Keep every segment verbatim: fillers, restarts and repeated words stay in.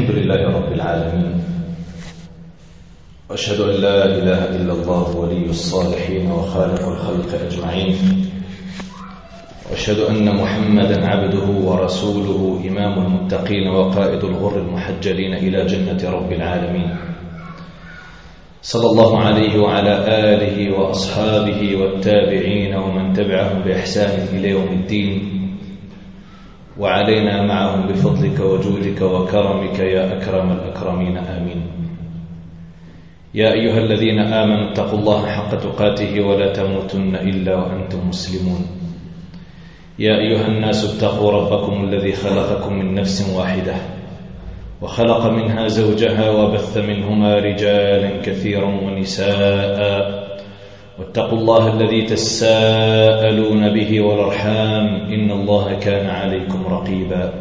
الحمد لله رب العالمين، وأشهد أن لا إله إلا الله ولي الصالحين وخالق الخلق أجمعين، وأشهد أن محمدا عبده ورسوله إمام المتقين وقائد الغر المحجلين إلى جنة رب العالمين، صلى الله عليه وعلى آله وأصحابه والتابعين ومن تبعهم بإحسان إلى يوم الدين، وعلينا معهم بفضلك وجودك وكرمك يا أكرم الأكرمين، آمين. يا أيها الذين آمنوا اتقوا الله حق تقاته ولا تموتن إلا وأنتم مسلمون. يا أيها الناس اتقوا ربكم الذي خلقكم من نفس واحدة وخلق منها زوجها وبث منهما رجالا كثيرا ونساء، واتقوا الله الذي تساءلون به والأرحام إن الله كان عليكم رقيبا.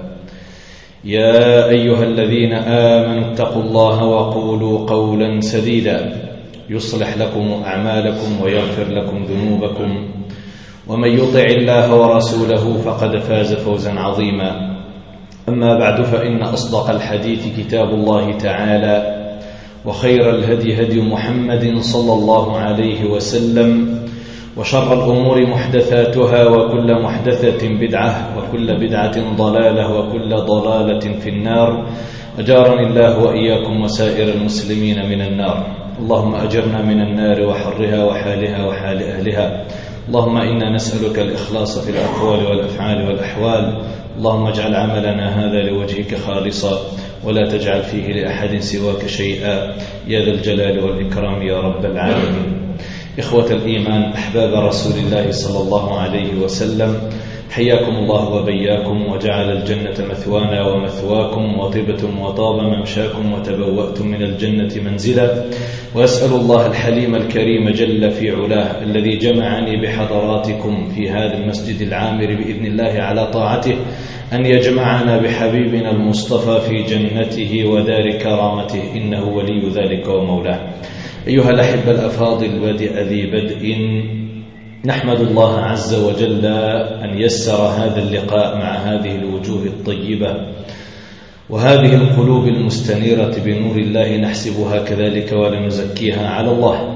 يا أيها الذين آمنوا اتقوا الله وقولوا قولا سديدا يصلح لكم أعمالكم ويغفر لكم ذنوبكم، ومن يطع الله ورسوله فقد فاز فوزا عظيما. أما بعد، فإن أصدق الحديث كتاب الله تعالى، وخير الهدي هدي محمد صلى الله عليه وسلم، وشر الأمور محدثاتها، وكل محدثة بدعة، وكل بدعة ضلالة، وكل ضلالة في النار. أجارني الله وإياكم وسائر المسلمين من النار. اللهم أجرنا من النار وحرها وحالها وحال أهلها. اللهم إنا نسألك الإخلاص في الأقوال والأفعال والأحوال. اللهم اجعل عملنا هذا لوجهك خالصا، ولا تجعل فيه لأحد سواك شيئا يا ذا الجلال والإكرام يا رب العالمين. إخوة الإيمان، أحباب رسول الله صلى الله عليه وسلم، حياكم الله وبياكم، وجعل الجنة مثوانا ومثواكم، وطبتم وطاب ممشاكم، وتبوأتم من الجنة منزلا. وأسأل الله الحليم الكريم جل في علاه الذي جمعني بحضراتكم في هذا المسجد العامر بإذن الله على طاعته أن يجمعنا بحبيبنا المصطفى في جنته ودار كرامته، إنه ولي ذلك ومولاه. أيها الأحبة الأفاضل، بدء ذي بدء، نحمد الله عز وجل أن يسر هذا اللقاء مع هذه الوجوه الطيبة وهذه القلوب المستنيرة بنور الله، نحسبها كذلك ولا نزكيها على الله.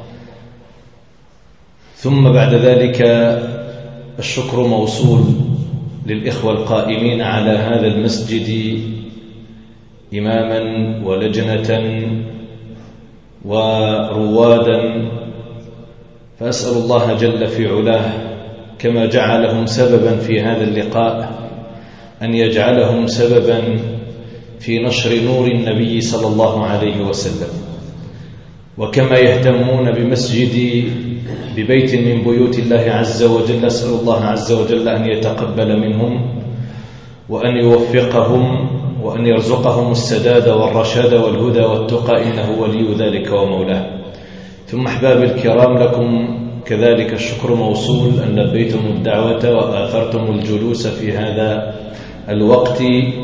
ثم بعد ذلك الشكر موصول للإخوة القائمين على هذا المسجد إماما ولجنة وروادا، فأسأل الله جل في علاه كما جعلهم سببا في هذا اللقاء أن يجعلهم سببا في نشر نور النبي صلى الله عليه وسلم. وكما يهتمون بمسجد ببيت من بيوت الله عز وجل، أسأل الله عز وجل أن يتقبل منهم وأن يوفقهم وأن يرزقهم السداد والرشاد والهدى والتقى، إنه ولي ذلك ومولاه. ثم أحباب الكرام، لكم كذلك الشكر موصول أن لبيتم الدعوة وآثرتم الجلوس في هذا الوقت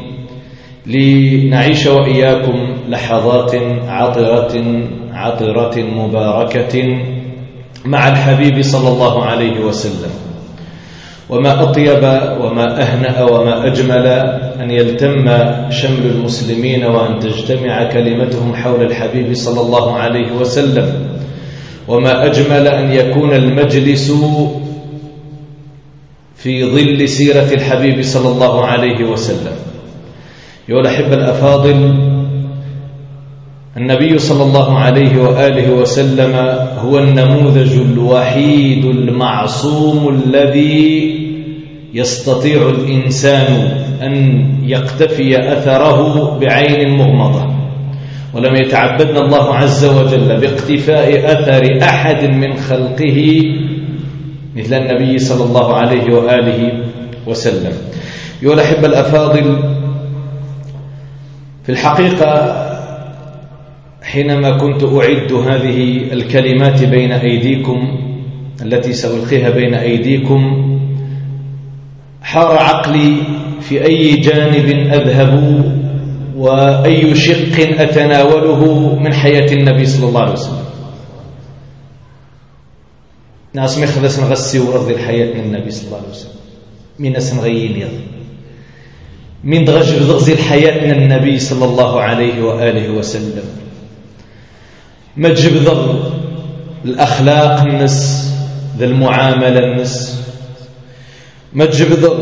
لنعيش وإياكم لحظات عطرة عطرة مباركة مع الحبيب صلى الله عليه وسلم. وما أطيب وما أهنأ وما أجمل أن يلتم شمل المسلمين وأن تجتمع كلمتهم حول الحبيب صلى الله عليه وسلم، وما أجمل أن يكون المجلس في ظل سيرة الحبيب صلى الله عليه وسلم. يا الأحبة الأفاضل، النبي صلى الله عليه وآله وسلم هو النموذج الوحيد المعصوم الذي يستطيع الإنسان أن يقتفي أثره بعين مغمضة، ولم يتعبدنا الله عز وجل باقتفاء أثر أحد من خلقه مثل النبي صلى الله عليه وآله وسلم. أيها الأحبة الأفاضل، في الحقيقة حينما كنت أعد هذه الكلمات بين أيديكم التي سألقيها بين أيديكم، حار عقلي في أي جانب أذهب وأي شق أتناوله من حياة النبي صلى الله عليه وسلم. ناس مخذس نغسي ورضي الحياة من النبي صلى الله عليه وسلم، من ناس نغيين يض من دغج بغزي حياتنا النبي صلى الله عليه وآله وسلم ما تجبدغ الأخلاق النس ذا المعاملة النس ما تجبدغ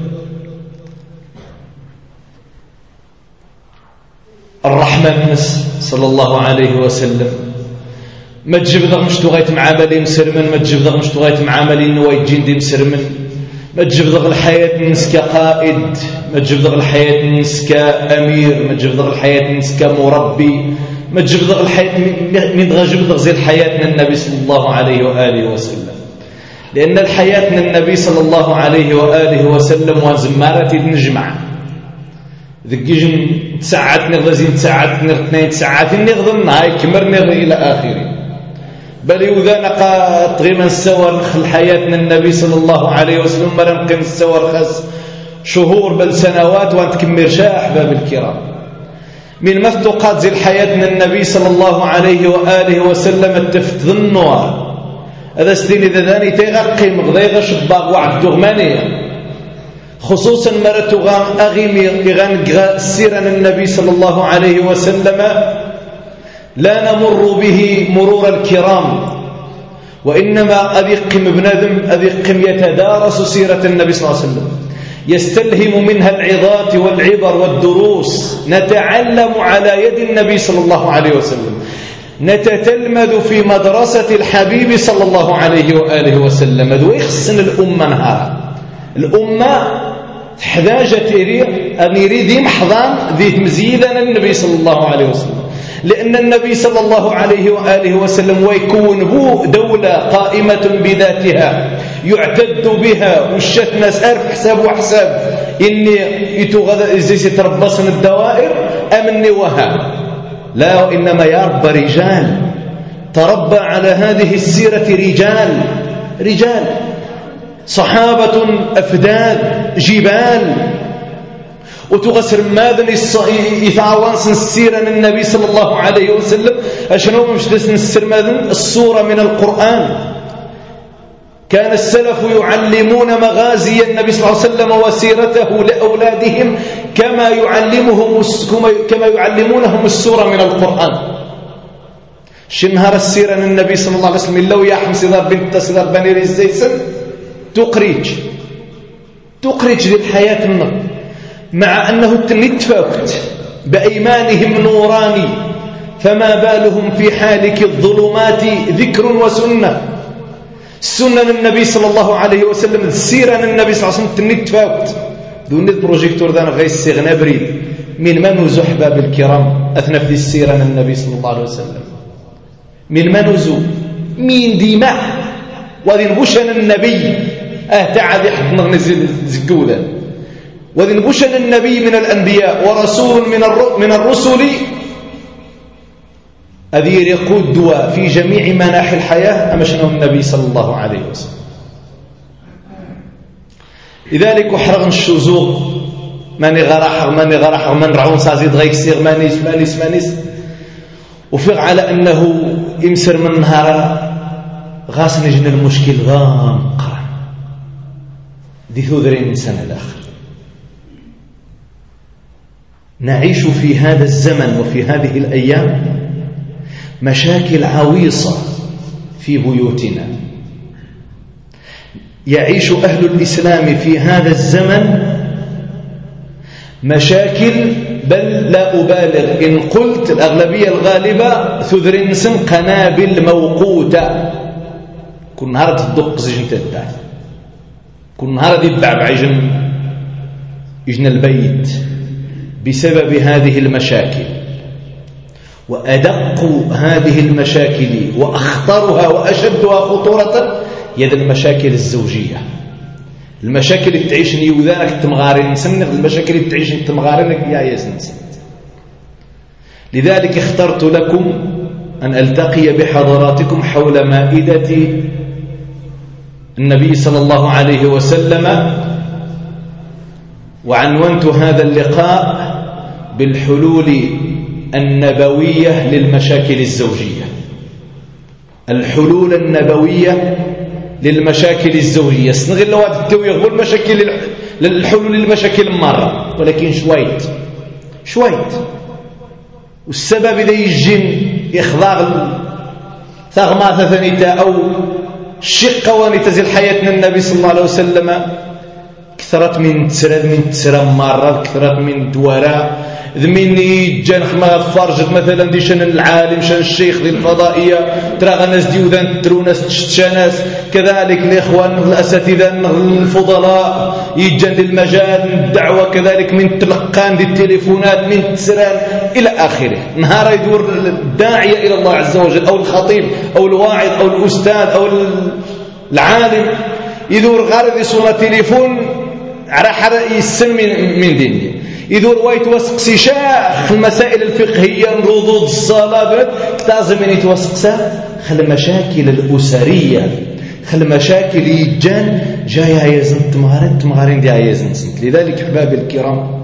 الرحمة النس صلى الله عليه وسلم ما تجبدغ مش تغيت معاملي مسرمن ما تجبدغ مش تغيت معاملي نوايت جندي مسرمن ما تجبدغ الحياة النس كقائد ما تجبدغ الحياة النس كأمير ما تجبدغ الحياة النس كمربي ما تجبدغ الحياة من تجبدغ زي الحياة النبي صلى الله عليه وآله وسلم لأن الحياة النبي صلى الله عليه وآله وسلم وزمارة نجمع ذكيجن تساعتني غزين تساعتني اثنين تساعتني غضن هاي كمرني إلى آخره بل إذا نقا تغيما السور نخل حياتنا النبي صلى الله عليه وسلم مرة نقيم السور خاص شهور بل سنوات وانت كمير شاح باب الكرام من مفتوقات زي حياتنا النبي صلى الله عليه وآله وسلم التفت النوار هذا ستين إذا ذاني تيغقي مغضيغ شباق وعد دغمانية خصوصا مرة غان أغيمي غان سيرا النبي صلى الله عليه وسلم لا نمر به مرور الكرام وإنما أذيقم بنادم أذيقم يتدارس سيرة النبي صلى الله عليه وسلم يستلهم منها العظات والعبر والدروس نتعلم على يد النبي صلى الله عليه وسلم نتتلمذ في مدرسة الحبيب صلى الله عليه وآله وسلم ذو يخصن الأمة نهارا الأمة تحتاج أن يريد محضان ذي مزيدا النبي صلى الله عليه وسلم لأن النبي صلى الله عليه وآله وسلم ويكون بو دولة قائمة بذاتها يعتد بها والشات ناس أرف حساب وحساب إني يتغذى إزيس يتربصن الدوائر أمني وها لا وإنما يا رب رجال تربى على هذه السيرة رجال رجال صحابة أفداد جبال وتغسر ماذا يتعوانس نسيرا النبي صلى الله عليه وسلم أشنو مش نسير ماذا الصورة من القرآن كان السلف يعلمون مغازي النبي صلى الله عليه وسلم وسيرته لأولادهم كما يعلمهم كما يعلمونهم السورة من القرآن شنهار السيرة النبي صلى الله عليه وسلم لو يا حمصدار بنت صدار بني رزيسن تقريج تقريج للحياة النظر مع أنه نتفاوت بأيمانهم نوراني فما بالهم في حالك الظلمات ذكر وسنة سنة النبي صلى الله عليه وسلم السيرة النبي صلى الله عليه وسلم نتفاوت دون البروجيكتور دانا غير السيغنا بريد من منوز أحباب الكرام أثنى في السيرة النبي صلى الله عليه وسلم من منوز من دماء وذي نبوشن النبي أهتعد يحضن نزل زقولا وذي نبوشن النبي من الأنبياء ورسول من من الرسل أذير يقود دواء في جميع مناحي الحياة أمشنه النبي صلى الله عليه وسلم لذلك وحرغن الشزوق ماني غراحر ماني غراحر من رعون سازيد غيك سيغ مانيس مانيس مانيس وفق على أنه يمسر من نهار غاس نجن المشكل غام قرن دي ثوذرين من سنة الآخر نعيش في هذا الزمن وفي هذه الأيام مشاكل عويصة في بيوتنا يعيش أهل الإسلام في هذا الزمن مشاكل بل لا أبالغ إن قلت الأغلبية الغالبة ثذرين سن قنابل موقوتة كل نهار تدق زجن تدع كل نهار يدبع بعجن يجن البيت بسبب هذه المشاكل وأدق هذه المشاكل وأخطرها وأشدها خطورة يد المشاكل الزوجية المشاكل اللي تعيش يوذانك التمغارين سنغ المشاكل اللي تعيش التمغارينك يا يسنس لذلك اخترت لكم أن ألتقي بحضراتكم حول مائدة النبي صلى الله عليه وسلم وعنونت هذا اللقاء بالحلول النبوية للمشاكل الزوجية الحلول النبوية للمشاكل الزوجية سنغل لواد التويغ والمشاكل للحلول للمشاكل مرة، ولكن شويت شويت. والسبب إذا يجي يخضع ثغمات ثانيتا أو الشقة ونتزل حياتنا النبي صلى الله عليه وسلم كثرت من تسرد من تسرى مرة، كثرت من دوارة ذمين يجان خما فرجت مثلا دي شان العالم شان الشيخ دي الفضائية ترى الناس ديوذان ترو ناس تشتشى ناس كذلك الإخوان الأساتذة الفضلاء يجان للمجال الدعوة كذلك من تلقان دي التليفونات من تسران إلى آخره. نهار يدور الداعية إلى الله عز وجل أو الخطيب أو الواعظ أو الأستاذ أو العالم يدور غارد يصون تليفون على حرق يسن من, من دينه يدور ويتوسق شيخ المسائل الفقهية ردود الصلاة لازم أن يتوسق خل المشاكل الأسرية خل المشاكل يجان جاية يزن تمغارين تمغارين دي يزن سنت. لذلك أحبابي الكرام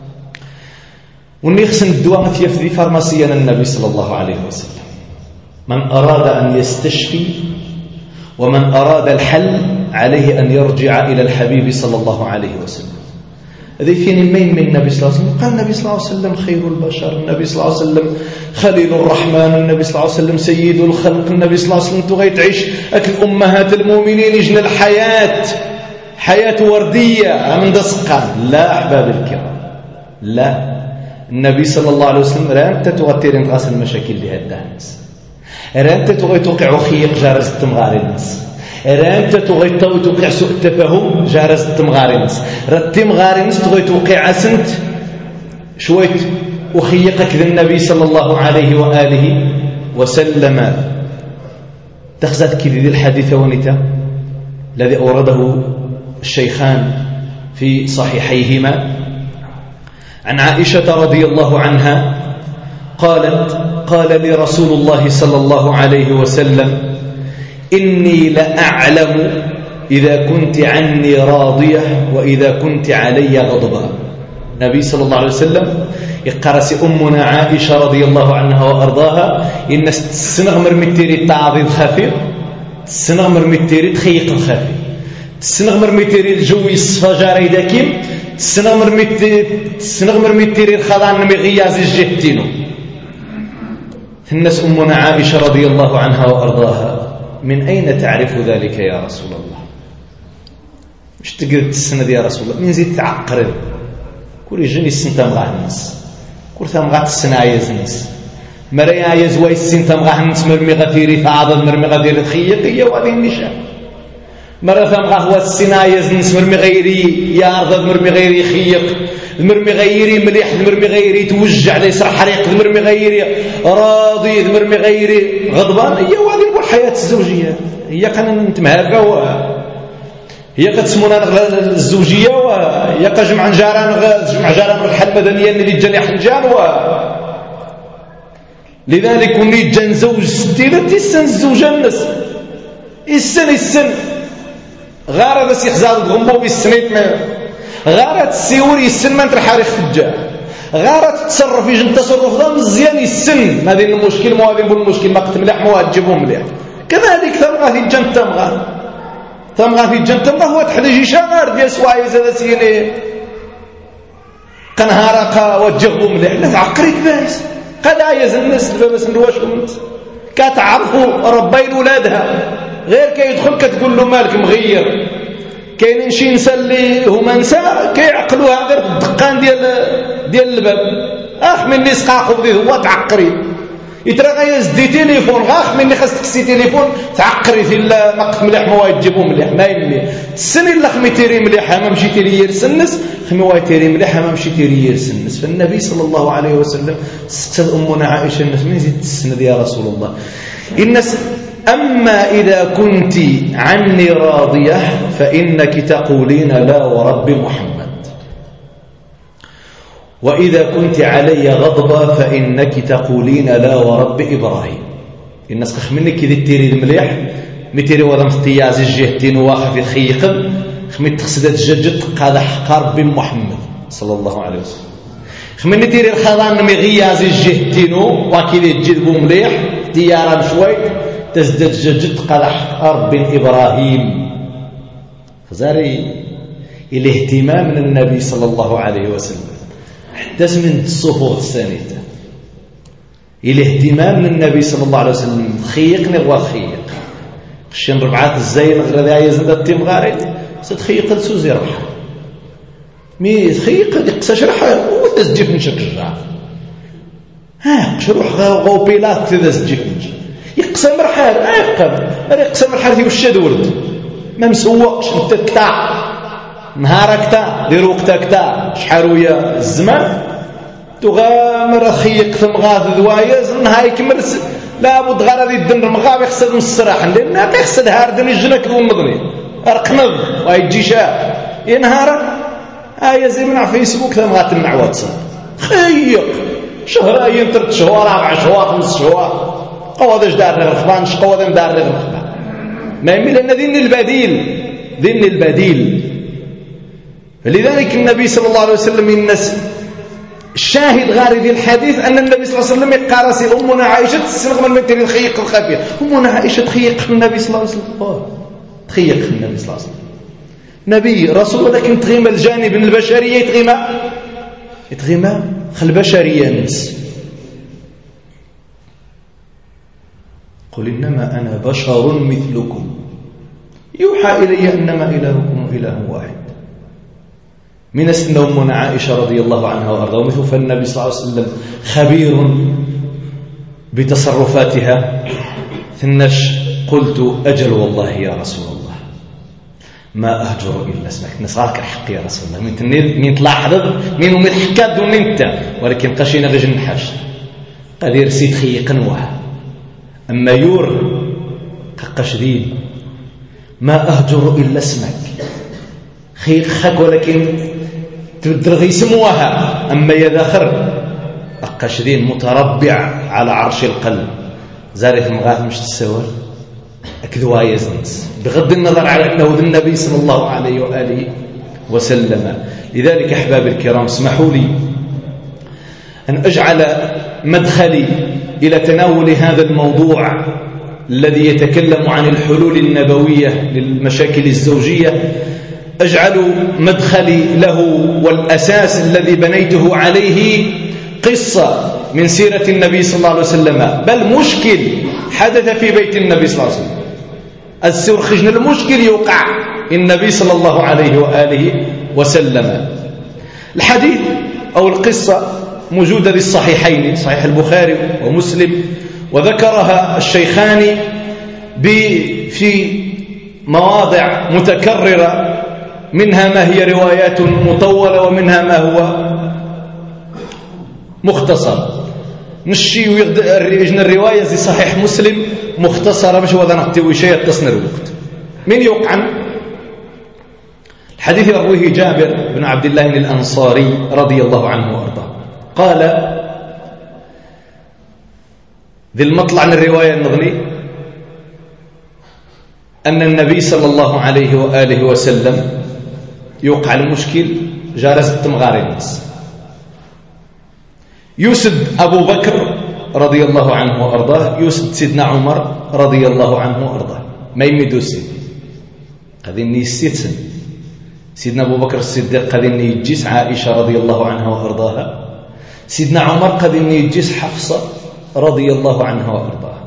ونخسن الدواء في في فارماسيا النبي صلى الله عليه وسلم من أراد أن يستشفي ومن أراد الحل عليه أن يرجع إلى الحبيب صلى الله عليه وسلم. هذه فين مين من النبي صلى الله عليه وسلم؟ قال النبي صلى الله عليه وسلم خير البشر، النبي صلى الله عليه وسلم خليل الرحمن، النبي صلى الله عليه وسلم سيد الخلق، النبي صلى الله عليه وسلم تغي تعيش أكل أمهات المؤمنين يجن الحياة حياة وردية من دسقان. لا أحباب الكرام، لا، النبي صلى الله عليه وسلم رانت تغطيرين غاسل المشاكل لها الدهنس، رانت تغي توقع خيق جارز التمغاري الناس، رانت تغي توقع سوء التفاهم جارز التمغارنس، التمغارنس تغي توقع سنت شويت وخيقك ذا النبي صلى الله عليه وآله وسلم. تخزت كذي ذي الحديث ونتا الذي أورده الشيخان في صحيحيهما عن عائشة رضي الله عنها قالت قال لي رسول الله صلى الله عليه وسلم إني لأعلم إذا كنت عني راضية وإذا كنت علي غضبا. النبي صلى الله عليه وسلم يقرس أمنا عائشة رضي الله عنها وأرضاها إن السنغمر متيري التعاضيد خفيف، السنغمر متيري تخيق الخفيف، السنغمر متيري الجوي الصفاجاري داكيم، السنغمر متيري الخضان مغياز الجهتينو. الناس أمنا عائشة رضي الله عنها وأرضاها من أين تعرف ذلك يا رسول الله؟ مش تقدر تسند يا رسول الله؟ من زيد تعقرب كل جني السن تمغى الناس، كل تمغى السن عايز الناس، مريا عايز واي السن تمغى الناس مرمي غثيري فعضد مرمي غثيري تخيقية وهذه النشاء. مرة تمغى هو السن عايز الناس مرمي غيري يعرض مرمي غيري يخيق، المرمي غيري مليح، المرمي غيري توجع ليس حريق، المرمي غيري راضي، المرمي غيري غضبان. هي وهذه هو الحياة الزوجية، هي كان نتمهاكا هي كتسمونا الزوجية وهي كجمع جاران جمع جاران الحل المدنية اللي جاني حنجان و لذلك ولي جان زوج ستيلة السن الزوجة الناس السن السن غارة بس يخزار غنبو بالسنيت ما غارة السيور السن ما نترحاري خجاه غارة تصرف يجن تصرف ذا مزيان السن ما ذي المشكل مو هذا المشكل ما قت مليح مو هتجيبه مليح. كذلك تبغى في الجنة تبغى تبغى في الجنة تبغى هو تحليجي شغار ديال سوايز هذا سيني قنهارقة وتجيبه مليح لا تعقري كباس قد عايز الناس بس نرواش ومنت كتعرفوا ربين ولادها غير كي يدخل كتقول له مالك مغير. كاينين شي نساء اللي هما نساء كيعقلوها غير الدقان ديال ديال الباب اخ مني سقاقو بديه هو تعقري يترى غيزدي تليفون غاخ مني خاصك تسي تليفون تعقري في ما قت مليح ما يجيبو مليح ما يملي السن الا خميتيري مليح ما مشيتي لي يرسنس خمي وايتيري مليح ما مشيتي لي يرسنس. فالنبي صلى الله عليه وسلم سقت امنا عائشه الناس من زيد السند يا رسول الله الناس أما إذا كنت عني راضية فإنك تقولين لا ورب محمد، وإذا كنت علي غضبة فإنك تقولين لا ورب إبراهيم. الناس خمنك كذي تيري المليح متيري ولا مختياز الجهتين واخف يخيق خمنت تخسدت الججت قاد حقار بمحمد صلى الله عليه وسلم. خمنت تيري الخضان مغياز الجهتين وكذي تجذبوا مليح ديارا شوي تزدد جد قال أحقار بن إبراهيم. فزاري الاهتمام من النبي صلى الله عليه وسلم حتى من الصفوف الثانية الاهتمام من النبي صلى الله عليه وسلم خيقني غوا خيق خشين ربعات الزين غير هذا يزند التمغاري ستخيق لسوزي ربح مي خيق يقساش رح وتسجف نشكجع ها شروح غو بيلات تسجف يقسم رحال يقسم يقسم رحال يوشد ورد ما مسوقش انت كتا نهارك تا دير وقتك تا شحارويه الزمان تغامر خيق ثم غاث ذوايز نهاي كمل لابد غادي الدن مغاب يخسد مستراح لان ما يخسد هاردن الجنك ونضني ارقنض ويجي شاف ينهار هاي زي من فيسبوك ثم غات مع واتساب خيق شهرين ثلاث شهور اربع شهور خمس شهور قوادش دار الرخبان ش قوادم دار الرخبان ما يميل ان ذن البديل ذن البديل لذلك النبي صلى الله عليه وسلم الناس الشاهد غاري الحديث أن النبي صلى الله عليه وسلم يقارسي أمنا عائشة تسنغ من مثل الخيق الخفية أمنا عائشة تخيق في النبي صلى الله عليه وسلم تخيق في النبي صلى الله عليه وسلم نبي رسول ولكن تغيم الجانب البشرية يتغيم يتغيم خل البشرية نس قل إنما أنا بشر مثلكم يوحى إلي أنما إلهكم إله واحد من أسن أمنا عائشة رضي الله عنها وأرضاها مثل فالنبي صلى الله عليه وسلم خبير بتصرفاتها ثنش قلت أجل والله يا رسول الله ما أهجر إلا اسمك نصاك الحق يا رسول الله من تنيد من تلاحظ من ومن حكاد ومن انت ولكن قشينا رجل نحاش قدير سيد خيقا وها أما يور قشدين ما أهجر إلا اسمك خيق خك ولكن تدرغي سموها أما يذاخر أقشدين متربع على عرش القلب زارث المغاث مش تسوى أكذوا يزنس بغض النظر على أنه ذو النبي صلى الله عليه وآله وسلم. لذلك أحباب الكرام اسمحوا لي أن أجعل مدخلي إلى تناول هذا الموضوع الذي يتكلم عن الحلول النبوية للمشاكل الزوجية أجعل مدخلي له والأساس الذي بنيته عليه قصة من سيرة النبي صلى الله عليه وسلم بل مشكل حدث في بيت النبي صلى الله عليه وسلم السور خجن المشكل يوقع النبي صلى الله عليه وآله وسلم. الحديث أو القصة موجودة في الصحيحين صحيح البخاري ومسلم وذكرها الشيخان في مواضع متكررة منها ما هي روايات مطولة ومنها ما هو مختصر نشي ويجن الرواية زي صحيح مسلم مختصرة مش وذا نحتوي شيء تصنر الوقت. من يقعن الحديث يرويه جابر بن عبد الله الأنصاري رضي الله عنه وأرضاه قال ذي المطلع عن الرواية النغلي أن النبي صلى الله عليه وآله وسلم يوقع المشكل جالس التمغاري الناس يسد أبو بكر رضي الله عنه وأرضاه يسد سيدنا عمر رضي الله عنه وأرضاه ما يمدو السيد قذني السيد سيدنا أبو بكر الصديق قذني يجيس عائشة رضي الله عنها وأرضاها سيدنا عمر قذني يجيس حفصة رضي الله عنها وأرضاها.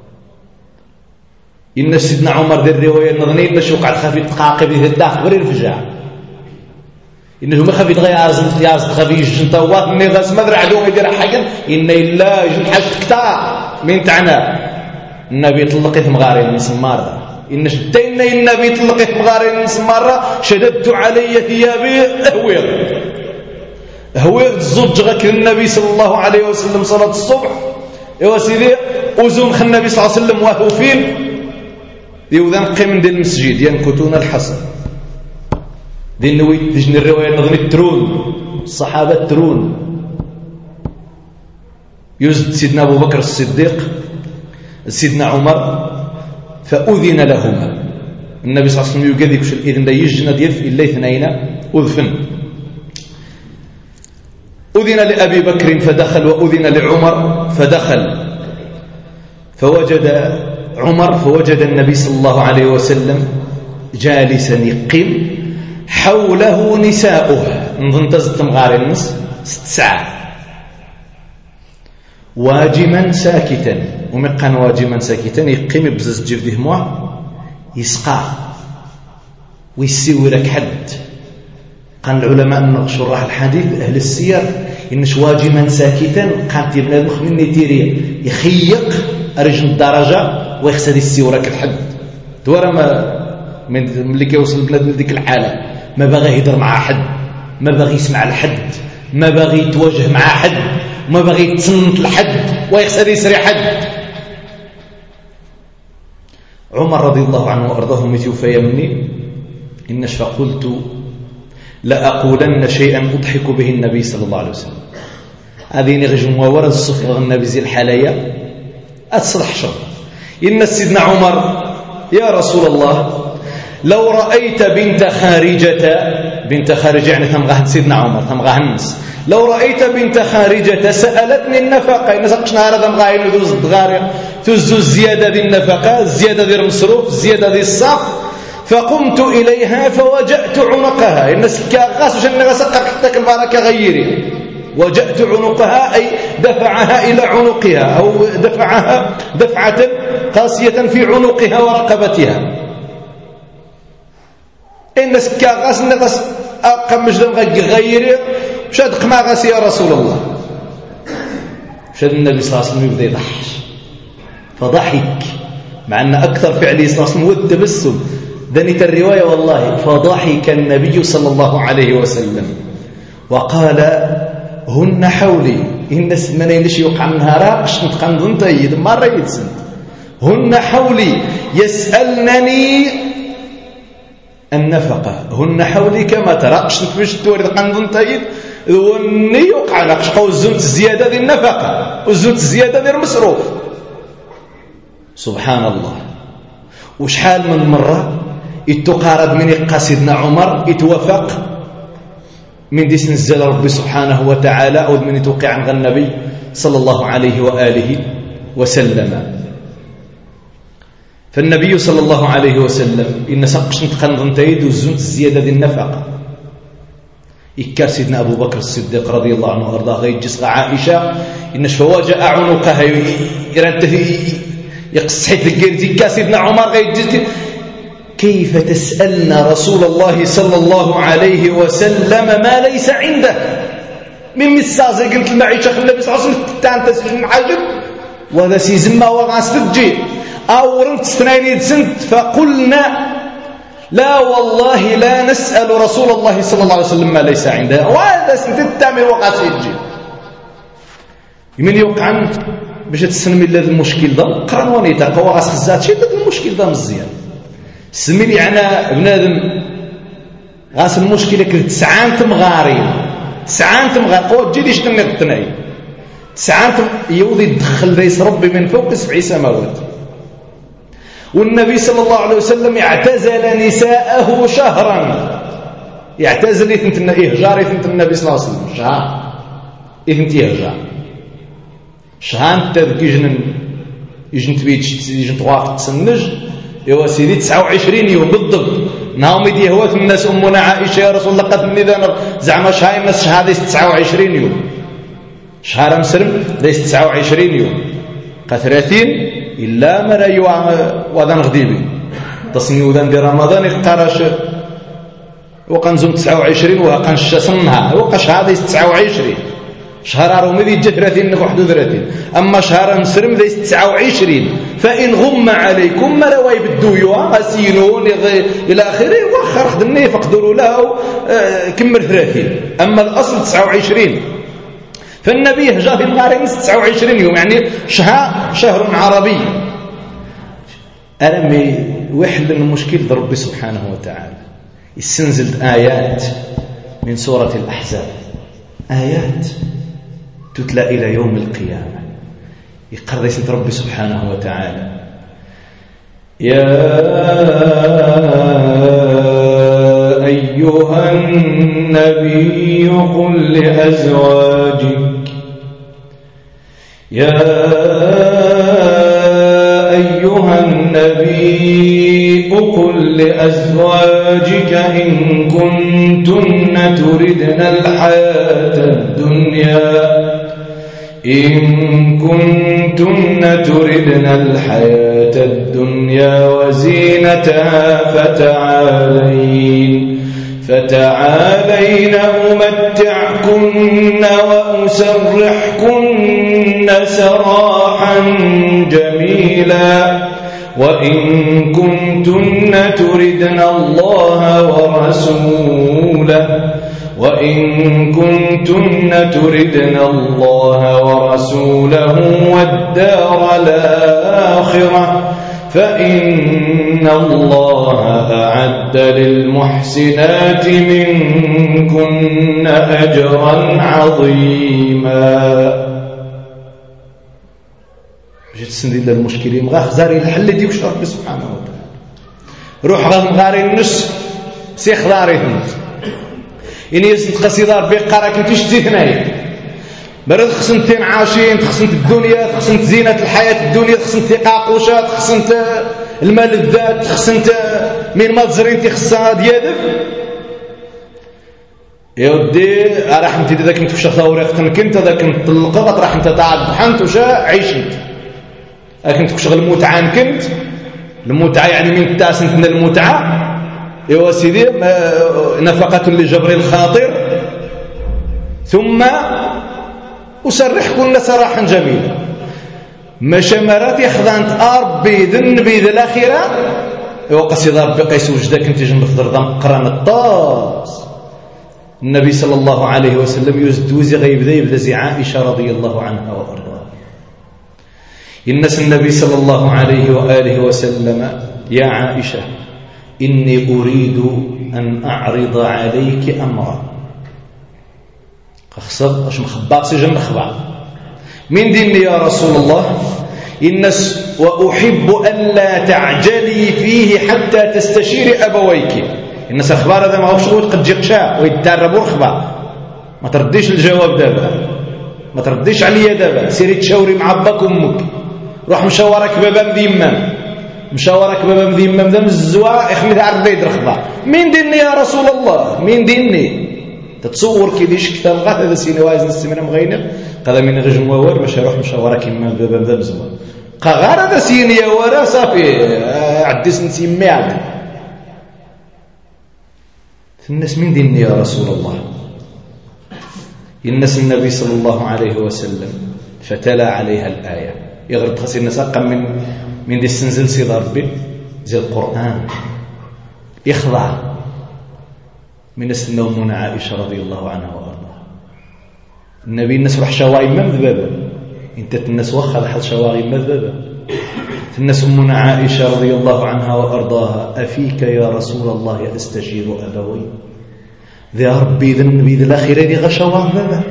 إن سيدنا عمر ذي الرواية النظني إنه وقعت خفي تقاقب ذي الداخل غير الفجاع إنه ما خفي تغير عزم يارز خفي الجنطوات من غاز مدرع عدوم يدير حاجة إن إلا يجب حاجة كتاب من تعنى النبي طلقت مغارين من سمارة إن شدين النبي طلقت مغارين من سمارة شددت علي ثيابي أهوير أهوير الزوج غك النبي صلى الله عليه وسلم صلاة الصبح يا سيدي أزوم خ النبي صلى الله عليه وسلم وهو فين يوذن قيم ديال المسجد ينكتون الحسن دي نوي ديجن الروايه نظني ترون الصحابه ترون يزد سيدنا ابو بكر الصديق سيدنا عمر فاذن لهما النبي صلى الله عليه وسلم يقول لك الاذن لا يجن ديال الا اثنين اذفن اذن لابي بكر فدخل واذن لعمر فدخل فوجد عمر فوجد النبي صلى الله عليه وسلم جالسا يقيم حوله نساؤه نظن تزدم غاري النص ست ساعات واجما ساكتا ومقان واجما ساكتا يقيم بزز جفده موع يسقى ويسيورك حد. قال العلماء أن شراح الحديث أهل السير إنش واجما ساكتا قالت ابن المخ من نتيري يخيق أرجن الدرجة ويخسد السيورك الحد دورا ما من اللي كيوصل بلاد ديك الحالة ما باغي يهدر مع حد ما باغي يسمع لحد ما باغي يتواجه مع حد ما باغي يتصنت لحد ويخسد يسري حد. عمر رضي الله عنه وأرضاه متوفى يمني إنش فقلت لأقولن شيئا أضحك به النبي صلى الله عليه وسلم. هذه نغجم وورد الصفر النبي زي الحالية أتصلح شر إن سيدنا عمر يا رسول الله لو رأيت بنت خارجة بنت خارجة يعني ثمغهن سيدنا عمر ثمغهنس لو رأيت بنت خارجة سألتني النفقة نسقشنا هذا ثمغهن يدوز الدغاري تزو الزيادة ذي النفقة الزيادة ذي المصروف الزيادة ذي الصف فقمت إليها فوجأت عنقها الناس كاغاس وشن غسقك حتى كالبركة غيري وجأت عنقها أي دفعها إلى عنقها أو دفعها دفعة قاسية في عنقها ورقبتها الناس كاغاس الناس أقام مجدم غيري شاد قماغاس يا رسول الله شاد النبي صلى الله عليه وسلم يبدأ يضحك فضحك مع أن أكثر فعله صلى الله عليه وسلم هو التبسم دنيت الرواية والله فضحك النبي صلى الله عليه وسلم وقال هن حولي إن من يلش يوقع منها راقش نتقندن تيد مرة يتسند هن حولي يسألنني النفقة هن حولي كما تراقش نتمش تورد قندن تيد وني يوقع لكش قو زنت الزيادة ذي النفقة وزنت الزيادة ذي المصروف. سبحان الله وشحال من مرة يتقارب من يقى سيدنا عمر يتوفق من دي سنزل ربي سبحانه وتعالى أو من يتوقع عن النبي صلى الله عليه وآله وسلم. فالنبي صلى الله عليه وسلم إن سقش نتقنضن تيد وزنت الزيادة ذي النفقة يكار سيدنا أبو بكر الصديق رضي الله عنه وأرضاه غيجس عائشة إن فواجأ عنقها يرنته يقص حيث الجير سيدنا عمر غيجس كيف تسألنا رسول الله صلى الله عليه وسلم ما ليس عنده من مسازي قلت المعيشة النبي صلى الله عليه وسلم تان تسجن عجب وهذا سيزما وغاس تجي أو رمت سنين سنت فقلنا لا والله لا نسأل رسول الله صلى الله عليه وسلم ما ليس عنده وهذا سنت التامر وغاس يجي من يوقع باش تسلمي لهذا المشكل ده قرانوني تلقى وغاس خزات شي هذا المشكل ده مزيان سمي لي انا بنادم غاس المشكله كنت تسعان تمغاري تسعان تمغار قوه تجي ليش تنقطني تسعان يوضي يدخل رئيس ربي من فوق سبع سماوات والنبي صلى الله عليه وسلم اعتزل نساءه شهرا يعتزل يثنت إهجار يثنت النبي صلى الله عليه وسلم شهر يثنت إهجار شهر تذكي جنن يجن تبيتش يجن تواقع تسنج يا سيدي تسعة وعشرين يوم بالضبط ناوم يدي هو الناس أمنا عائشة يا رسول الله قد نذا زعما شهر الناس شهادة تسعة وعشرين يوم شهر مسلم ليس تسعة وعشرين يوم قثلاثين إلا مرا يوع وذن غديبي تصنيو ذن دي رمضان يقارش وقنزم تسعة وعشرين وقنش سنها وقش هذا تسعة وعشرين شهر رومي يجي ثلاثين واحد وثلاثين أما شهر مسلم ليس تسعة وعشرين فإن غم عليكم مروا يبدوا أسينون إلى آخره وآخر خدمني فقدروا له كمل ثلاثين أما الأصل تسعة وعشرين فالنبي جاء في المغارب تسعة وعشرين يوم يعني شهر شهر عربي. ألم واحد من المشكل ربي سبحانه وتعالى استنزلت آيات من سورة الأحزاب آيات تتلى إلى يوم القيامة يقرر اسم ربي سبحانه وتعالى يا أيها النبي قل لأزواجك يا أيها النبي قل لأزواجك إن كنتن تردن الحياة الدنيا إن كنتن تردن الحياة الدنيا وزينتها فتعالين فتعالين أمتعكن وأسرحكن سراحا جميلا وإن كنتن تردن الله ورسوله وإن كنتن تردن الله ورسوله والدار الآخرة فإن الله أعد للمحسنات منكن أجرا عظيما. جيت تسندي للمشكلين غا خزاري الحل ديك واش ربي سبحانه وتعالى روح غا مغاري النص سي خضاري انت اني يسنت قصيده ربي قراك انت شتي هنايا برد خصنت عاشين خصنت الدنيا خصنت زينه الحياه الدنيا خصنت قاقوشات خصنت الملذات خصنت من ما تزرينتي خصها ديالك يا ودي راح انت داك انت فاش ثوريختك كنت داك نطلقك راح انت تعاد حنت وشا عيشت كنت شغل المتعه كنت المتعه يعني من تاس انت المتعه ايوا سيدي نفقه لجبر الخاطر ثم اسرحكن سراحا جميلا ماشي مرات يخضانت ربي ذنبي ذا الاخره ايوا قصيده ربي قيس وجدك انت جنب الضرضه قران الطاس النبي صلى الله عليه وسلم يزدوزي غيبدا يبدا زي عائشه رضي الله عنها وارضاها الناس النبي صلى الله عليه وآله وسلم يا عائشة إني أريد أن أعرض عليك أمرا خصب أش مخباق سجن مخباق من ديني يا رسول الله الناس وأحب أن لا تعجلي فيه حتى تستشير أبويك الناس أخبار هذا ما هو شغل قد جقشا ويتدربوا الخبار ما ترديش الجواب دابا ما ترديش عليا دابا سيري تشاوري مع باك وامك روح مشاورك بابا مذيمم مشاورك بابا مذيمم ذا مزوا اخمي تاع البيت رخبه من ديني يا رسول الله من ديني تتصور كي ديش كتاب غا هذا سيني وايز نستمر مغينق قال من غير موار باش يروح مشاورك يما بابا ذا مزوا قا غير هذا سيني يا ورا صافي عدي سنتيمي عاد الناس من ديني يا رسول الله الناس النبي صلى الله عليه وسلم فتلا عليها الآية يغرد خسي الناس أقام من من دي السنزل سيد ربي زي القرآن يخضع من السنة ومن عائشة رضي الله عنها وأرضاها النبي الناس روح شواغي مذبابا انت الناس وخذ حد شواغي مذبابا الناس أمنا عائشة رضي الله عنها وأرضاها أفيك يا رسول الله أستشير أبوي ذي ربي ذنبي ذي الأخيرة ذي غشواغ بابا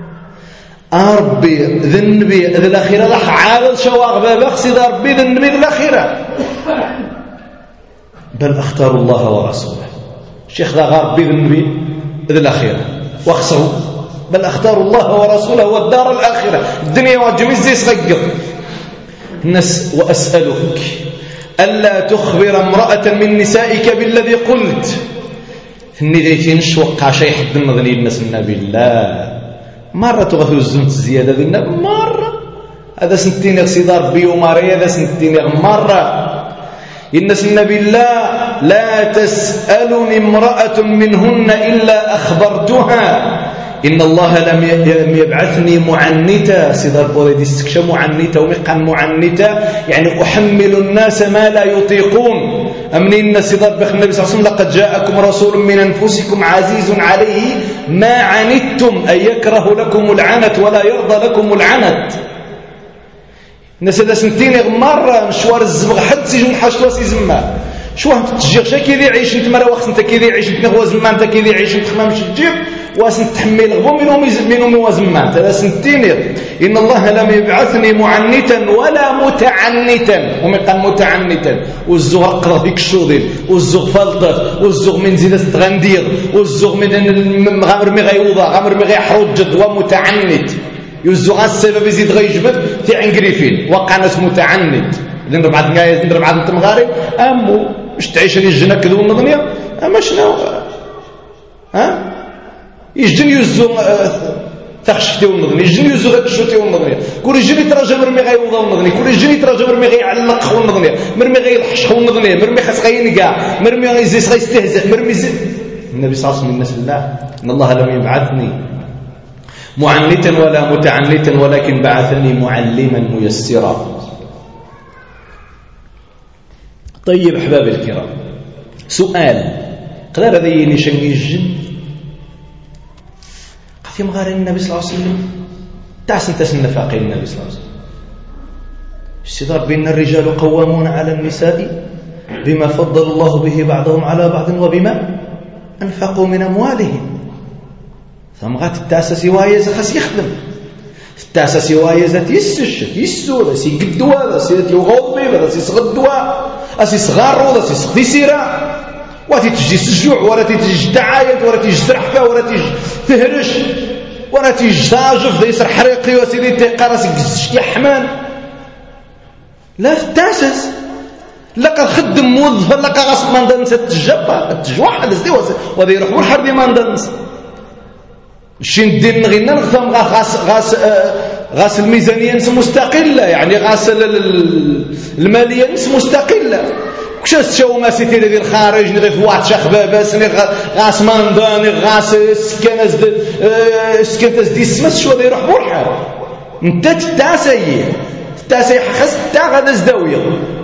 ربي ذنبي ذي الأخيرة لح عادل شواغ بابا خسيد ربي ذنبي ذي الأخيرة بل أختار الله ورسوله الشيخ ذا ربي ذنبي ذي الأخيرة واخسروا بل أختار الله ورسوله والدار الآخرة الدنيا واجمي زي صغير الناس وأسألك ألا تخبر امرأة من نسائك بالذي قلت فني ديتينش وقع شي حد النظني الناس النبي لا مرة تغثو الزمت الزيادة ذي النبي مرة هذا سنتين غسيد ربي وماريا هذا سنتين مرة الناس النبي لا لا تسألني امرأة منهن إلا أخبرتها إن الله لم يبعثني معنتا سيدار بوريدي استكشى معنتا ومقام معنتا يعني أحمل الناس ما لا يطيقون أمني إن سيدار بخ النبي صلى الله عليه وسلم لقد جاءكم رسول من أنفسكم عزيز عليه ما عنتم أن يكره لكم العنت ولا يرضى لكم العنت الناس هذا سنتين مرة مشوار الزبغ حد سيجن حاجة واسي زمان شو انت تجيغ شا كي يعيش انت مرة وقت انت كي يعيش انت نغوى زمان انت كي يعيش انت خمام شجيب واسن تحمل غبو منهم منهم وزمان هذا سنتين إن الله لم يبعثني معنتا ولا متعنتا ومقال متعنتا والزغ قرض يكشودين والزغ فلطف والزغ من زيدة غندير والزغ من غامر مي غيوضة غامر مي غيحرج ومتعنت يزغ السبب يزيد غيجبد في عنقريفين وقع ناس متعنت اللي نضرب عاد نضرب عاد انت مغارب امو مش تعيش يجن كذو النظنية أما شنو ها يجن يزو تخشتي النظنية يجن يزو غتشوتي النظنية كل يجن يتراجع مرمي غيوضا النظنية كل يجن يتراجع مرمي غيعلق النظنية مرمي غيلحش النظنية مرمي خاص غينقع مرمي غيزيس غيستهزئ مرمي زي النبي صلى الله عليه وسلم الناس بالله إن الله لم يبعثني معنتا ولا متعنتا ولكن بعثني معلما ميسرا. طيب أحبابي الكرام سؤال قدر هذا ينشن يجن قد يمغارين النبي صلى الله عليه وسلم تعسن تسن نفاقين النبي صلى الله عليه وسلم استدار بأن الرجال قوامون على النساء بما فضل الله به بعضهم على بعض وبما أنفقوا من أموالهم فمغات التاسس وايزة خاص يخدم التاسس وايزة يسش يسو سي قدوا سي يغضب سي صغدوا سي صغارو سي صغدي سيرا واتي تجي الجوع ولا تيجي تعايد ولا تيجي ترحفه ولا تيجي تهرش ولا تيجي تاجف يصير حريقي وسيدي تيقرا سي يحمان لا التاسس لقى خدم موظف لقى غاس ماندنس تجبا تجوح هذا وهذا يروح والحرب ماندنس شي ندير غينا نغثم غاس غاس غاس الميزانيه نس مستقله يعني غاس الماليه نس مستقله كش تشاو ما سيتي ديال الخارج نغي في واحد شخباباس غاس ماندان غاس سكناز سكناز دي سمس شو هذا يروح بوحال انت تاسي تاسي خاص تا غادا زداويه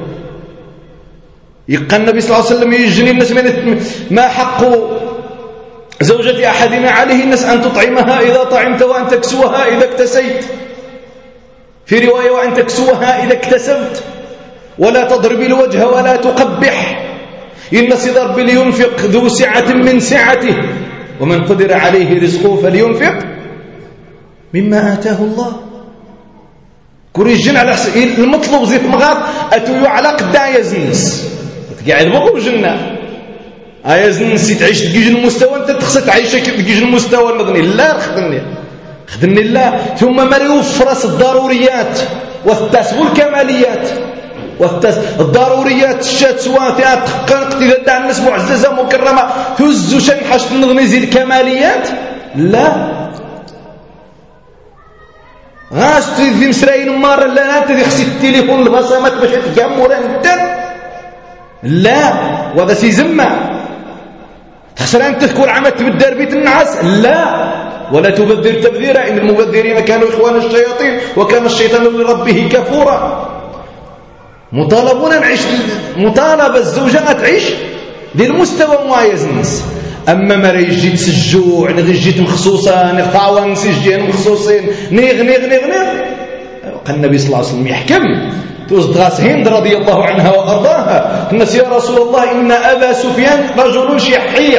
يبقى النبي صلى الله عليه وسلم يجني الناس من ما حق زوجة أحدنا عليه الناس أن تطعمها إذا طعمت وأن تكسوها إذا اكتسيت في رواية وأن تكسوها إذا اكتسبت ولا تضرب الوجه ولا تقبح إن صدر لينفق ذو سعة من سعته ومن قدر عليه رزقه فلينفق مما آتاه الله كوريجين على المطلوب زيت مغاط أتو يعلق دا يزنس قاعد بقوا جنة أيزنسي تعيش تجيج المستوى أنت تخص تعيشك تجيج المستوى النظني لا خدني خدني الله ثم ما يوفرس الضروريات والتسب الكماليات والتس الضروريات الشات سواء تحقق إذا دع الناس معززة مكرمة تهز شيء حشت النظني زي الكماليات لا غاش تريد مسراين مرة لا أنت تخصي التليفون البصمات باش تجمر أنت لا وهذا سي زمة تخسر أن تذكر عمل تبدر بيت النعاس لا ولا تبذر تبذيرا إن المبذرين كانوا إخوان الشياطين وكان الشيطان لربه كفورا. مطالبون نعيش مطالبة الزوجة تعيش للمستوى مميز الناس أما ما يجي تسجوع نغي جيت مخصوصة نقاوان سجين مخصوصين نيغ نيغ نيغ نيغ قال النبي صلى الله عليه وسلم يحكم تزدغاس هند رضي الله عنها وأرضاها الناس يا رسول الله إن أبا سفيان رجل شحيح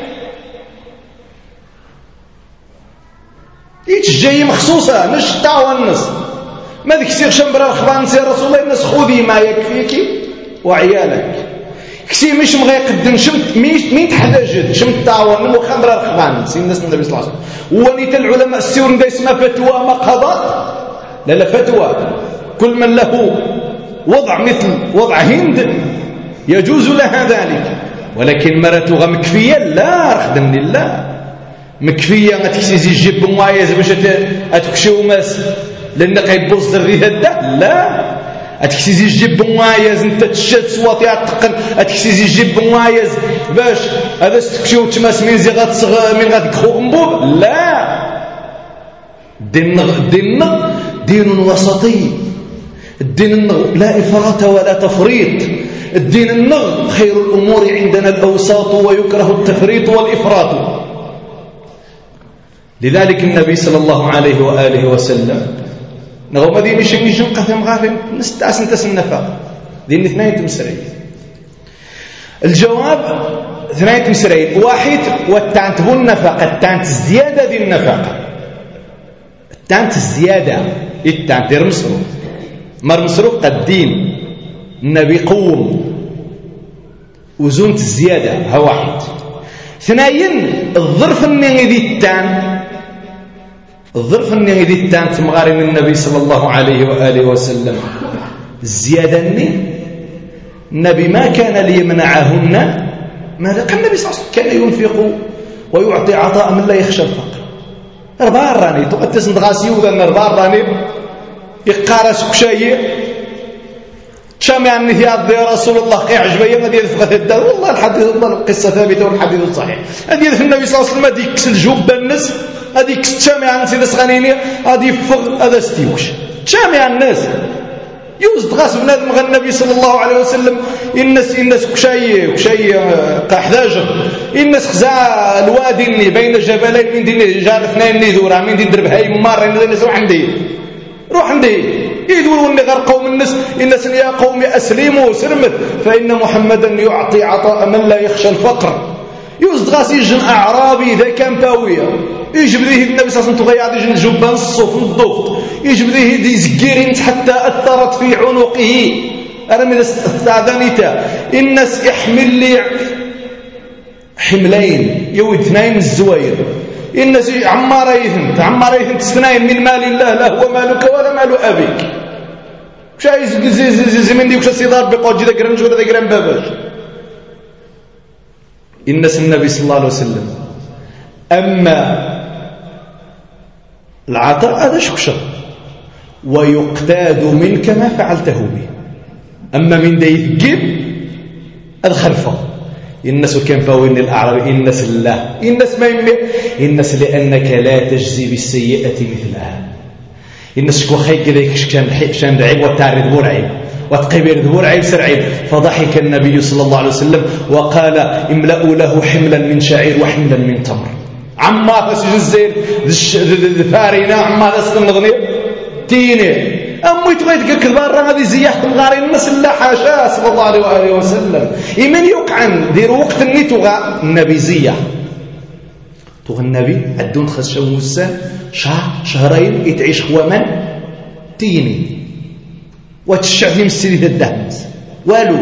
يتجي مخصوصة نش طاوى الناس ما ذيك سير شمبرا الخبانس يا رسول الله الناس خذي ما يكفيك وعيالك كسي مش مغا يقدم شمت مين تحتاج شمت طاوى نمو خمرا الخبانس الناس النبي صلى الله عليه وسلم ونيت العلماء السيور دا اسمها فتوى ما قضت لا لا فتوى كل من له وضع مثل وضع هند يجوز لها ذلك ولكن مرتها مكفية لا رخدم لله مكفية ما تكسيزي الجيب موايز باش تكشيو ماس لأن قيبوز ذري هدا لا تكسيزي الجيب موايز انت تشد سواطي عتقن تكسيزي الجيب موايز باش هذا تكشيو تماس من زي غتصغ من غتكخو انبوب لا دين دين دين وسطي الدين النغ لا إفراط ولا تفريط الدين النغ خير الأمور عندنا الأوساط ويكره التفريط والإفراط. لذلك النبي صلى الله عليه وآله وسلم نغو مدينة شنجي شنقة ثم غافل نستعس انتس النفاق دين اثنين تمسرين الجواب اثنين تمسرين واحد والتعنتبو النفاق التعنت الزيادة دي النفاق التعنت الزيادة التعنت دير مصروف مر مصروف الدين النبي قوم وزنت الزيادة ها واحد ثناين الظرف النغي ذي التان الظرف النغي ذي التان تمغارين النبي صلى الله عليه وآله وسلم الزيادة الني النبي ما كان ليمنعهن، ماذا كان النبي صلى الله عليه وسلم كان ينفق ويعطي عطاء من لا يخشى الفقر. ربع راني تقدس ندغاسي وذن ربع راني يقارس كشاي شامي عني يا رسول الله يعجبني ما ديال فقه الدار. والله الحديث والله القصه ثابته والحديث صحيح. هذه النبي صلى الله عليه وسلم هذيك كسل جوب الناس هذيك شامي عن سيدة صغانيني هذه فغ هذا ستيوش شامي عن الناس يوزد غاس بنادم غير النبي صلى الله عليه وسلم. الناس الناس كشاي كشاي قحداجر الناس خزاع الوادي اللي بين الجبلين من دين جار اثنين اللي ذورا من دين درب هاي مره الناس روح عندي روح عندي يدوروا اللي غير قوم الناس الناس يا قوم اسلموا سرمت فان محمدا يعطي عطاء من لا يخشى الفقر. يوزد غاس يجن اعرابي ذا كان باويه يجب ذيه النبي صلى الله عليه وسلم غير يجن جبان الصوف الضغط يجب ذيه دي زكيرين حتى اثرت في عنقه. انا من استعذنيتا الناس احمل لي حملين يود اثنين الزواير الناس عماريثن عماريثن تستنين من مال الله لا هو مالك ولا مال ابيك وش عايز زي من ديك الصدار بقول جدا كرنج ولا كرن باباش. الناس النبي صلى الله عليه وسلم اما العطاء هذا شكشر ويقتاد منك ما فعلته به. اما من ده يثقل هذا خلفه. الناس كان فاوين الاعراب الناس الله الناس ما يمي الناس لانك لا تجزي بالسيئه مثلها. الناس شكو خاي كذا كان شان عيب وتعرض بورعيب وتقبل بورعيب سرعيب. فضحك النبي صلى الله عليه وسلم وقال املأوا له حملا من شعير وحملا من تمر. عما فسجزين الفارينا عما استنغني تيني أمي تغيت كل برا هذه زياحة الغارين الناس لا حاشا صلى الله عليه وآله وسلم. إيمان يقعن دير وقت الني تغى النبي زياح تغى النبي عدون خش موسى شهر شهرين يتعيش خوامن تيني وتشعب يمسري الدهمز والو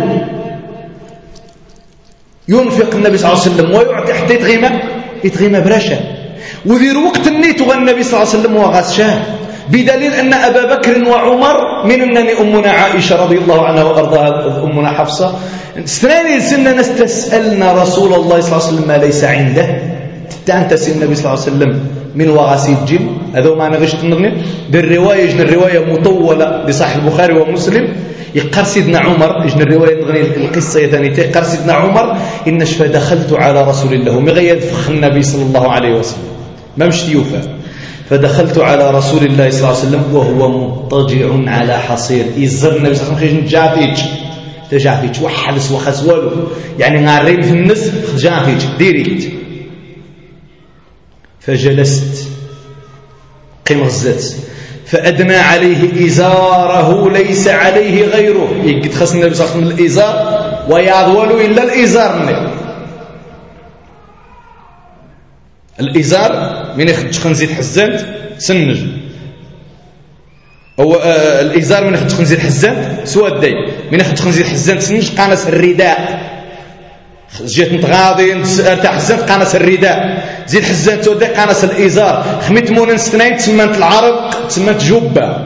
ينفق النبي صلى الله عليه وسلم ويعطي حتى يتغيمه يتغيمه برشا. وذير وقت الني تغى النبي صلى الله عليه وسلم وغاسشاه بدليل أن أبا بكر وعمر من أنني أمنا عائشة رضي الله عنها وأرضاها أمنا حفصة استناني سنة نستسألنا رسول الله صلى الله عليه وسلم ما ليس عنده تأنت سن النبي صلى الله عليه وسلم من وغاسي الجن. هذا ما أنا غشت نغني بالرواية يجن الرواية مطولة بصحيح البخاري ومسلم يقر سيدنا عمر يجن الرواية نغني القصة يتاني يقر سيدنا عمر إن شفا دخلت على رسول الله مغيد فخ النبي صلى الله عليه وسلم ما مشت يوفى فدخلت على رسول الله صلى الله عليه وسلم وهو مضطجع على حصير يزر النبي صلى الله عليه وسلم جافيج تجافيج وحلس وخزوله يعني غارين في النص جافيج ديريكت. فجلست قم غزت فأدنى عليه إزاره ليس عليه غيره يقد خص النبي صلى الله عليه وسلم الإزار ويعضول إلا الإزار منه. الإزار من يخدش خنزير حزانت سنج أو آه الإزار من يخدش خنزير حزانت سوى الدي من يخدش خنزير حزانت سنج قانس الرداء جيت نتغاضي ارتاح حزانت قانس الرداء زيد حزانت سوى الدي قانس الإزار خميت مونن ستنين تسمنت العرق تسمنت جبة.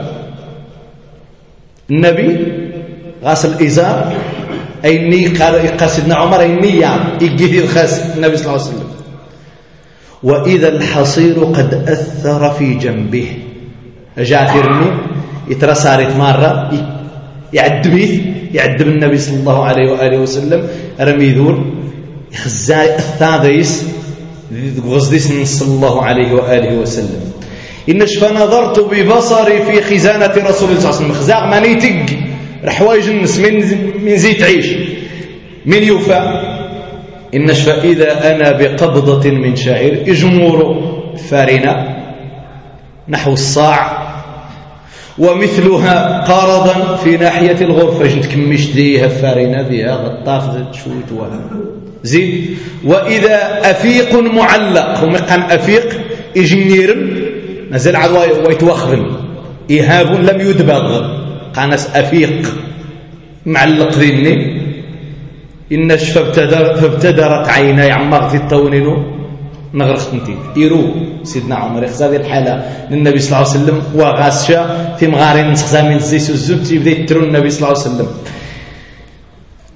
النبي غاس الإزار أي ني قال سيدنا عمر أي نية يجي الخاس النبي صلى الله عليه وسلم. وإذا الحصير قد أثر في جنبه جاثرني يترسارت مرة يعدبيه يعدب النبي صلى الله عليه وآله وسلم رمي ذور يخزاي الثاذيس غزديس صلى الله عليه وآله وسلم. إن فنظرت ببصري في خزانة رسول الله صلى الله عليه وسلم خزاق ما نيتق رحوايج النس من من زيت عيش من يوفى. إن فإذا أنا بقبضة من شعير إجمور فارنة نحو الصاع ومثلها قارضا في ناحية الغرفة جنت كمش ديها فارنة بها غطاف شويت وها زيد. وإذا أفيق معلق ومقام أفيق إجنير نزل عضوى ويتوخبن إيهاب لم يدبغ قانس أفيق معلق ذني إن فابتدرت عيناي عمار في الطونينو نغرق نتي إيرو سيدنا عمر يخزى الحالة للنبي صلى الله عليه وسلم وغاسشا في مغارين نسخزا من الزيس والزبت يبدأ يترون النبي صلى الله عليه وسلم.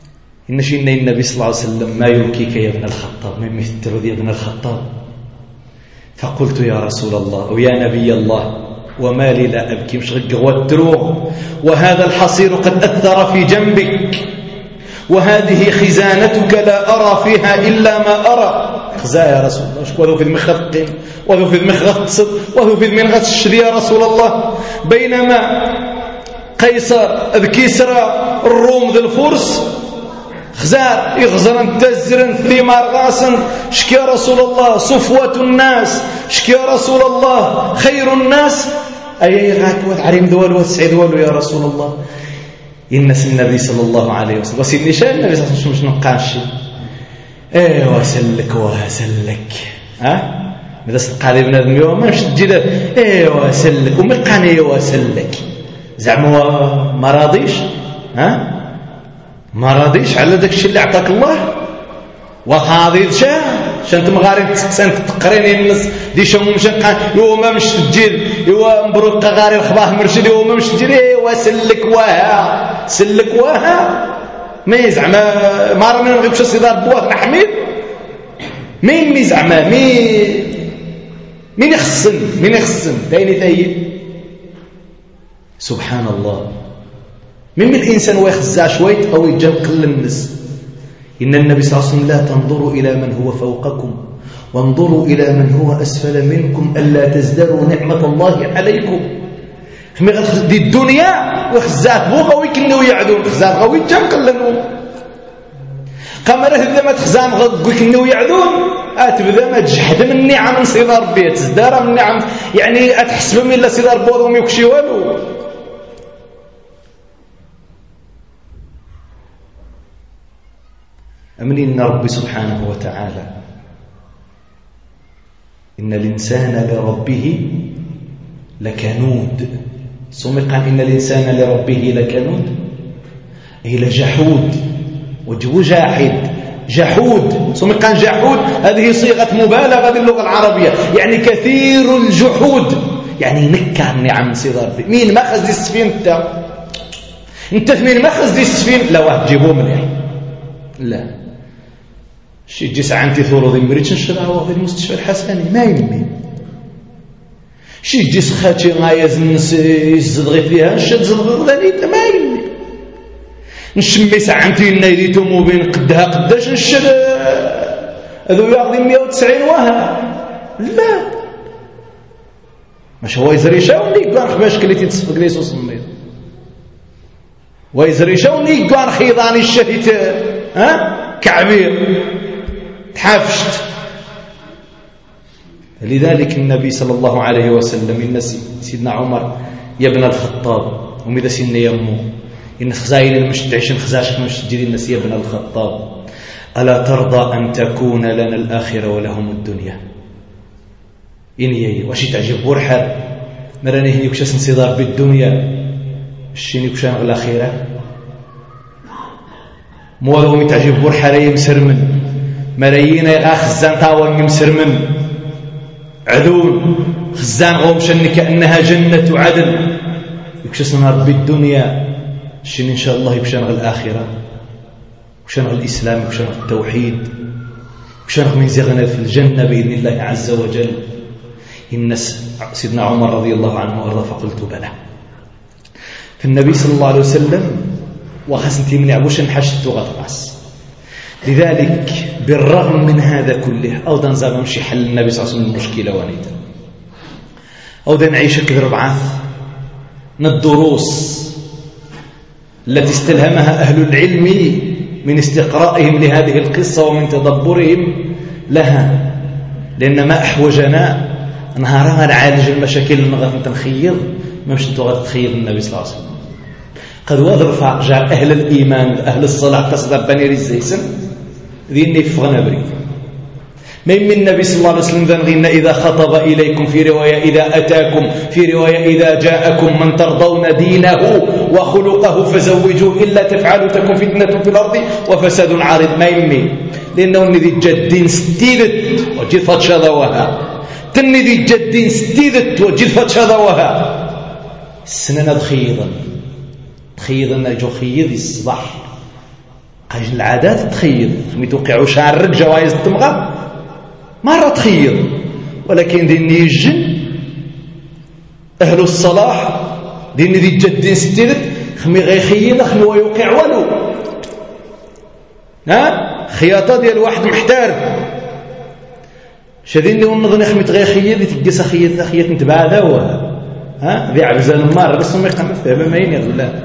إن شيء النبي صلى الله عليه وسلم ما يبكيك يا ابن الخطاب ما مثل يا ابن الخطاب. فقلت يا رسول الله ويا نبي الله وما لي لا أبكي مش غق والدروغ وهذا الحصير قد أثر في جنبك وهذه خزانتك لا أرى فيها إلا ما أرى. خزايا يا رسول الله وذو في المخطين وذو في المخطصد وذو في المنغة الشري يا رسول الله. بينما قيصر الكسرى الروم ذي الفرس خزار يغزرن تزرن ثمار غاسن شكي يا رسول الله صفوة الناس شكي يا رسول الله خير الناس أي غاكوة عريم دول وتسعي دول يا رسول الله. الناس النبي صلى الله عليه وسلم وسيدني شاء النبي صلى الله عليه وسلم مش نقاشي ايه واسلك واسلك ها ماذا سلقى لي بنادم يوم مش تجي ايه واسلك وملقاني واسلك زعما ما راضيش ها ما راضيش على داك الشيء اللي عطاك الله وخاضي شا شنت مغارب سنت تقريني الناس دي شمو مش يوم مش تجي يوا مبروك غاري الخباه مرشد يوم مش تجي واسلك وها سلك وها مي زعما ما راه ما نغيبش الصدار بواه نحميد مين مي زعما مي مين يخصن مين يخصن دايني تاهي سبحان الله. من من الإنسان ويخزع شويت أو يجم كل الناس. إن النبي صلى الله عليه وسلم لا تنظروا إلى من هو فوقكم وانظروا إلى من هو أسفل منكم ألا تزدروا نعمة الله عليكم. دي الدنيا وخزات بو غوي كنو يعدون خزات غوي جم كلنو قمره إذا ما تخزام غوي كنو يعدون أتبذا ما تجحد من النعم من صدار بيت تزدار من النعم يعني أتحسب من لا صدار بوضهم يكشي والو. أمن إن ربي سبحانه وتعالى إن الإنسان لربه لكنود. ثم قال إن الإنسان لربه لكنود أي لجحود وجو جاحد جحود. ثم قال جحود هذه صيغة مبالغة باللغة العربية يعني كثير الجحود يعني نكر نعم صدر بي. مين ما خذ السفين انت انت مين ما خذ السفين لا واحد جيبوه مليح لا شي جي ساعه ثورو ذي مريتش نشراو في المستشفى الحسني ما يمي شي جي سخاتي غايز يزدغي فيها شد زدغ غنيت ما يمي نشمي ساعتي نايديتو مو بين قدها قداش نشد هذو ياخذ مية وتسعين وها لا مش هو يزري شاوني كان باش كليتي تصفق لي صوص الميض ويزري شاوني كان خيضاني الشهيت ها كعبير تحافشت. لذلك النبي صلى الله عليه وسلم إن سيدنا عمر يا ابن الخطاب وماذا سيدنا يمو إن خزاين المشتعش خزاشك مشتجرين الناس يا ابن الخطاب ألا ترضى أن تكون لنا الآخرة ولهم الدنيا. إني وشي تعجب برحة مراني هي يكشس انصدار بالدنيا الشين يكشان الآخرة مولو متعجب برحة رأي مسرمن ملايين خزان تاوان مسرمن عدون خزان غومشن كأنها جنة عدن يكشسنا ربي الدنيا الشين إن شاء الله يكشان الآخرة يكشان الإسلام يكشان التوحيد يكشان من زغنا في الجنة بإذن الله عز وجل. إن سيدنا عمر رضي الله عنه وأرضى فقلت بلى. فالنبي صلى الله عليه وسلم وخسنتي من عبوش انحشت وغطرس. لذلك بالرغم من هذا كله أو دنزاب مشي حل النبي صلى الله عليه وسلم المشكلة ونيدا أو دنعيش كذر بعث من الدروس التي استلهمها أهل العلم من استقرائهم لهذه القصة ومن تدبرهم لها. لأن ما أحوجنا نهارها نعالج المشاكل المغاث تنخيض ما مش نتوغى تخيض النبي صلى الله عليه وسلم قد وضرفع جاء أهل الإيمان أهل الصلاة تصدر بني الزيسن ذي فغنا بريد من من النبي صلى الله عليه وسلم ذنغينا إذا خطب إليكم في رواية إذا أتاكم في رواية إذا جاءكم من ترضون دينه وخلقه فزوجوه إلا تفعلوا تكون فتنة في الأرض وفساد عارض ما يمي لأنه نذي جدين ستيدت وجد فتشذوها تنذي جدين ستيدت وجد فتشذوها السنة تخيضا تخيضا نجو خيض الصباح قايل العادات تخيض ملي توقعوا شعرك جوائز التمغه مره تخيض، ولكن دين يجن اهل الصلاح دين دي جدين ستينت خمي غيخيض خمي ويوقع والو. ها خياطه ديال واحد محتار شادين لي ونظن خمي تغيخيض يتقس خيط خيط نتبعدا و ها ذي عبزان النار بس ما يقام فيها ما ين يغلا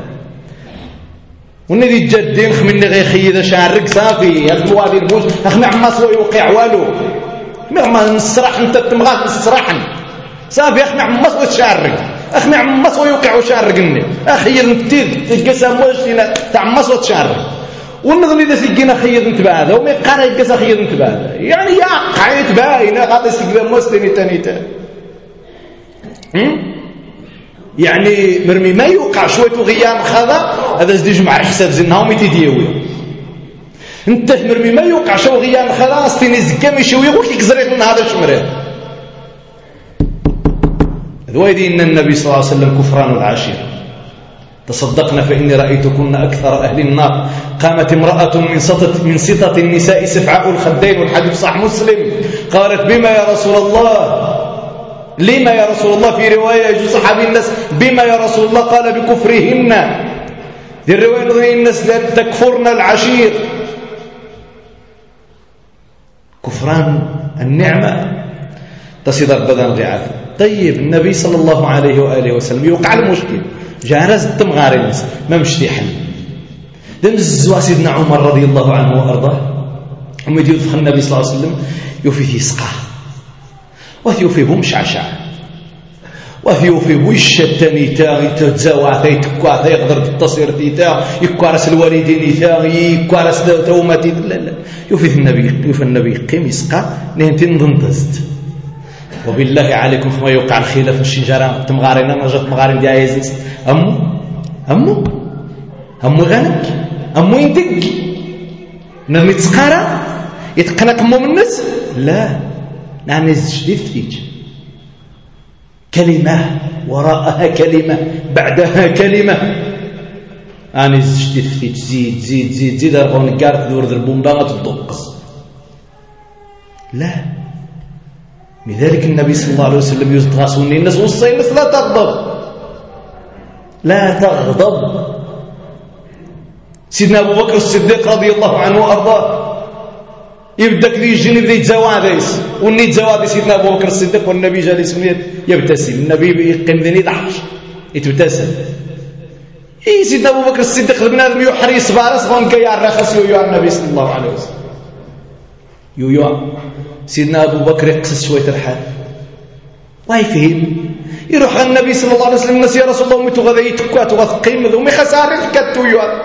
ونذي جدين خمني غيخيض شعرك صافي يا الوادي البوش اخمي عماس ويوقع والو ما عما نسرح انت تمغات نسرحن صافي اخمي عماس وتشعرك اخمي عماس ويوقع وشعرقني اخير نتيد تقسم وشينا تاع عماس وتشعرك والنظم اذا سجينا خير نتبع هذا وما يبقى يقسا خير نتبع هذا يعني يا قعيت باينه غادي يسقى مسلمي ثاني ثاني يعني مرمي ما يوقع شويه غيام خذا هذا زديج مع حساب زنهم يتديوي انت مرمي ما يوقع شو غيام خذا استني زكا ماشي ويقول لك زريت من هذا الشمرين ذويدي ان النبي صلى الله عليه وسلم كفران العشير تصدقنا فإني رأيتكن أكثر أهل النار. قامت امرأة من سطة من سطة النساء سفعاء الخدين والحديث صح مسلم قالت بما يا رسول الله لما يا رسول الله في رواية يجوز صحابي الناس بما يا رسول الله قال بكفرهن دي الرواية نظرين الناس تكفرن العشير كفران النعمة تصدق بدن ضعاف. طيب النبي صلى الله عليه وآله وسلم يوقع المشكل جارز التمغاري الناس ما مشتي حل دمزوا سيدنا عمر رضي الله عنه وارضاه ومن يدخل النبي صلى الله عليه وسلم يوفيه يسقى ويوفيه مشعشع ويوفيه وش التانيتا يتزاوع يتكوا يقدر التصير تيتا يكوارس الوالدين تا يكوارس توماتي لا لا يوفيه النبي يوفي النبي قيم يسقى نهنتين ضندست. وبالله عليكم فما يوقع الخلاف في الشجره تمغارينا ما جات مغارين ديال عزيز امو امو امو غنك امو يندك نرمي تسقاره يتقنق امو من الناس لا نعني جديد فيك كلمه وراءها كلمه بعدها كلمه اني جديد فيك زيد زيد زيد زيد رغم نقارك دور البومبا تدقص لا. لذلك النبي صلى الله عليه وسلم يزدغسون الناس وصي الناس لا تغضب لا تغضب. سيدنا أبو بكر الصديق رضي الله عنه وأرضاه يبدأ كذي يجيني بدي يتزوى ديس وني يتزوى ديس سيدنا أبو بكر الصديق والنبي جالس يبتسم النبي يقيم ذني ضحش يتبتسم إيه سيدنا أبو بكر الصديق بنادم يحري صبارس غنك يا الرخص يويا النبي صلى الله عليه وسلم يويا سيدنا أبو بكر يقصص شوية الحال ويفهم يروح على النبي صلى الله عليه وسلم الناس يا رسول الله أميتو غذا يتكوات وغثقيم ومي خسارة كتو يوان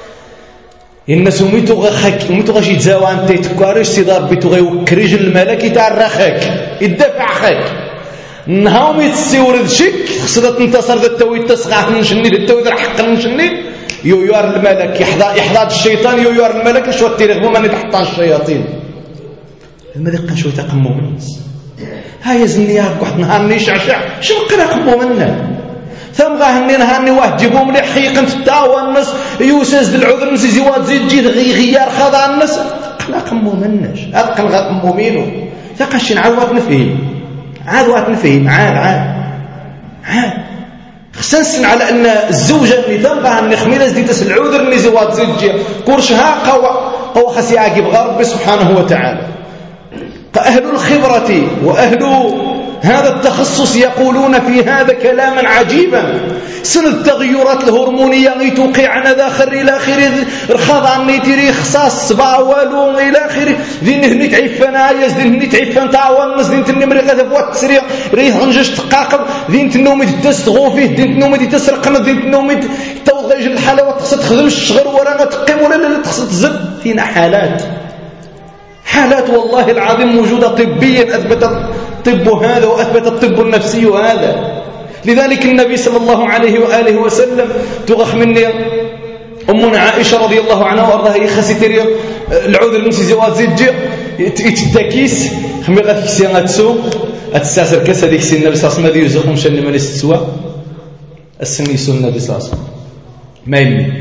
الناس أميتو غخك أميتو غاش يتزاوى أنت يتكواريش سيدار بيتو غيوكريج الملك يتعرخك يدفع خك نهاوم يتسيورد شك خصدت انتصر ذا التوي تسقع نشني ذا التوي ذا حق نشني يويار الملك يحضاد الشيطان يويار الملك شو التيرغ ومن يتحطان الشياطين الملك كان شويه تقمو من الناس هاي زنياك واحد نهارني شعشع شو قرا قمو منا ثم غاهني نهارني واحد جيبهم لي حقيقه تتاوى الناس يوسز بالعذر نسي زواد زيد جيد غيار خضع الناس قنا قمو مناش هذا قن غقمو مينو ثقش نعاود نفهم عاد وقت نفهم عاد عاد عاد خصنا على ان الزوجه اللي تبغى ان خميله زيد تسل العذر نسي زواد زيد جي كرشها قوى قوى خاص يعاقب غرب سبحانه وتعالى. فأهل الخبرة وأهل هذا التخصص يقولون في هذا كلاما عجيبا سن التغيرات الهرمونية توقعنا داخل إلى آخره رخاض عني تري خصاص سبع والو إلى آخره ذي نهني تعفن آيز ذي نهني تعفن تعوان نس ذي نتني مريقة فوات تسريع ريح غنجش تقاقب ذي نتنومي تستغو فيه ذي نتنومي تسرقنا ذي نتنومي توضيج الحالة وتقصد تخدم الشغر ولا تقيم ولا لا تقصد تزب فينا حالات حالات والله العظيم موجودة طبيا أثبت الطب هذا وأثبت الطب النفسي هذا. لذلك النبي صلى الله عليه وآله وسلم تغخ مني أمنا عائشة رضي الله عنها وأرضاها يخسي العذر المسي زواد زيد جي يتدكيس خمي غاف كسي غاتسو أتساسر كاس هذيك سي النبي صلى الله عليه وسلم يوزقهم شان من الاستسواء السن يسو النبي صلى الله عليه وسلم ما يمي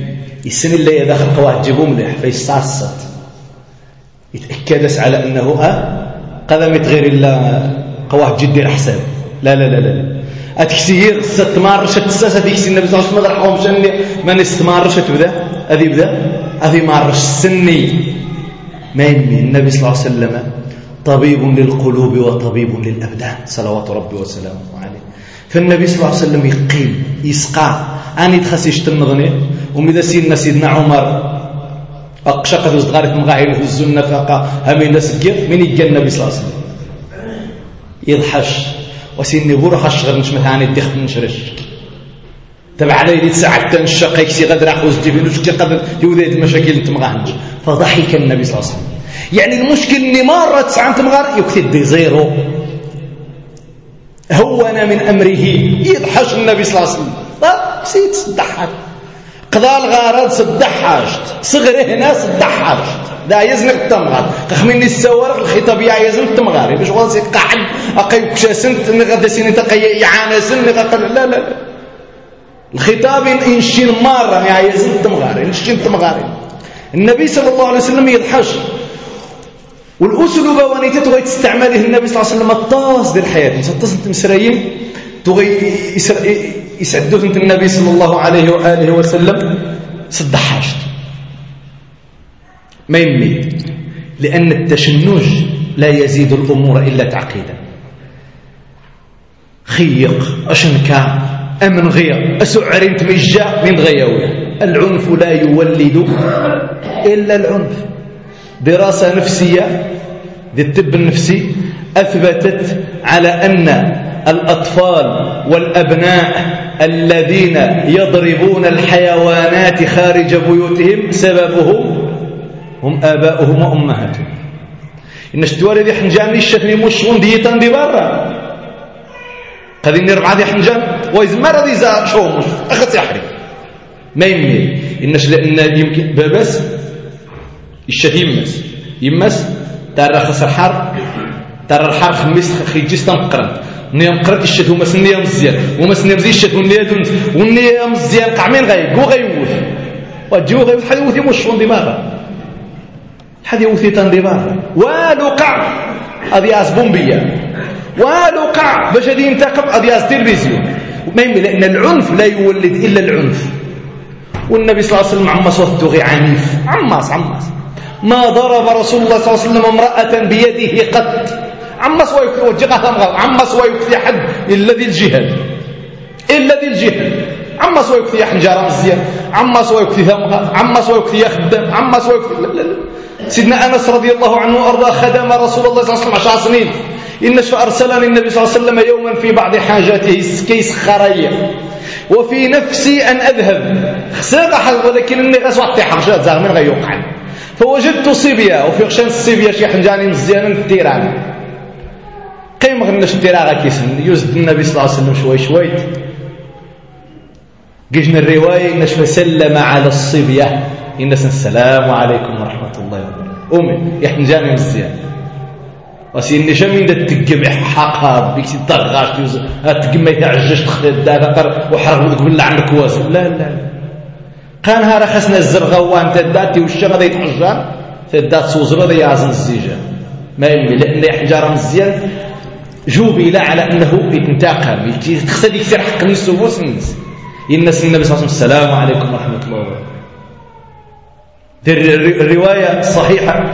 السن اللي داخل قواه تجيبه مليح فيستعصت يتأكدس على أنه أه قدم يتغير إلا قواه جدي حساب لا لا لا لا أتكسير ستمارش تساسة تكسي النبي صلى الله عليه وسلم رحمه مشان ما نستمارش تبدأ هذه بدأ هذه مارش سني ما يمي النبي صلى الله عليه وسلم طبيب للقلوب وطبيب للأبدان صلوات ربي وسلامه عليه. فالنبي صلى الله عليه وسلم يقيم يسقى أني تخسيش تنغني ومذا سيدنا سيدنا عمر أقشقت وزغارت مغاهي يهزوا النفقة همين ناس كيف من يجي النبي صلى الله عليه وسلم يضحش وسيني بروح الشغل مش مثاني الدخل نشرش تبع علي دي ساعة تنشق يكسي غدر أخوز جبين وشكي قدر يوذيت المشاكل انت مغاهنج. فضحك النبي صلى الله عليه وسلم. يعني المشكل اني مرة تسعة مغار يكتب دي زيرو هونا من أمره يضحش النبي صلى الله عليه وسلم. سيد صدحك قضاء الغارات صدحاشت صغره هنا صدحاشت ذا يزنق التمغار قخميني السوارق الخطابية يزنق التمغار باش غادي قاعد أقيب كشاسنت نغدا سين تقي يعانسن نغدا لا لا الخطاب إنشين مرة يعني يزنق التمغار إنشين التمغار. النبي صلى الله عليه وسلم يضحش والأسلوب وانيته تغي تستعمله النبي صلى الله عليه وسلم الطاس ديال الحياة متصل انت مسريين تغي يسعدوه انت النبي صلى الله عليه وآله وسلم صدحاشت ما يمي لأن التشنج لا يزيد الأمور إلا تعقيدا. خيق أشنكا أمن غير أسعرين تمجا من غيوية. العنف لا يولد إلا العنف. دراسة نفسية للطب النفسي أثبتت على أن الأطفال والأبناء الذين يضربون الحيوانات خارج بيوتهم سببهم هم آباؤهم وأمهاتهم. إن اشتواري دي حنجان الشكل مشون ديتان دي برا قد إني ربعا دي حنجان ويزمار دي زا شو مش أخذ يحري ما يمي إنش لأن يمكن بابس الشهي يمس يمس ترى خسر حر ترى الحر خميس خيجيس تنقرن نيام قرت الشهي ومس نيام مزيان ومس نيام زي الشهي والنيام والنيام مزيان قعمين غايب وغيوث وجو غيوث حد يوثي مشون دماغه حد يوثي تندماغه والوقع هذه أسبومبية والوقع باش هذه ينتقب هذه التلفزيون ما يمي لأن العنف لا يولد إلا العنف. والنبي صلى الله عليه وسلم عماس وثوغي عنيف عماس عماس ما ضرب رسول الله صلى الله عليه وسلم امرأة بيده قط عماس ويكفي عماس ويكفي حد إلا ذي الجهاد إلا ذي الجهاد عماس ويكفي حنجارة مزيان عماس ويكفي ثمغة عماس ويكفي خدام عماس ويكفي لا لا لا. سيدنا أنس رضي الله عنه وأرضاه خدم رسول الله صلى الله عليه وسلم عشر سنين إن فأرسلني النبي صلى الله عليه وسلم يوما في بعض حاجاته كيس خرية وفي نفسي أن أذهب خساق حظ ولكن إني غسوحتي حرشات زار من غير يوقع فوجدت صيبيا وفي غشان الصيبيا شي حنجاني مزيان التيران قيم غنش التيران كيسن يزد النبي صلى الله عليه وسلم شوي شوي جيجنا الرواية إنش فسلم على الصيبيا إنس السلام عليكم ورحمة الله وبركاته أمي يحنجاني مزيان وسيني شمين دا تقم حقها بيك تضغاش تيوز تقم ما يتعجش تخدد دا وحرق وتقول عنك واسم لا لا كانها رخصنا الزرغوان تداتي والشغل يتحجر تدات سوزر ذي يعزن الزيجان ما يمي لأن يحجر مزيان جوبي لا على أنه يتنتاقم تخسد يكثر حق نفسه وسنس الناس النبي صلى الله عليه وسلم السلام عليكم ورحمة الله وبركاته. الرواية الصحيحة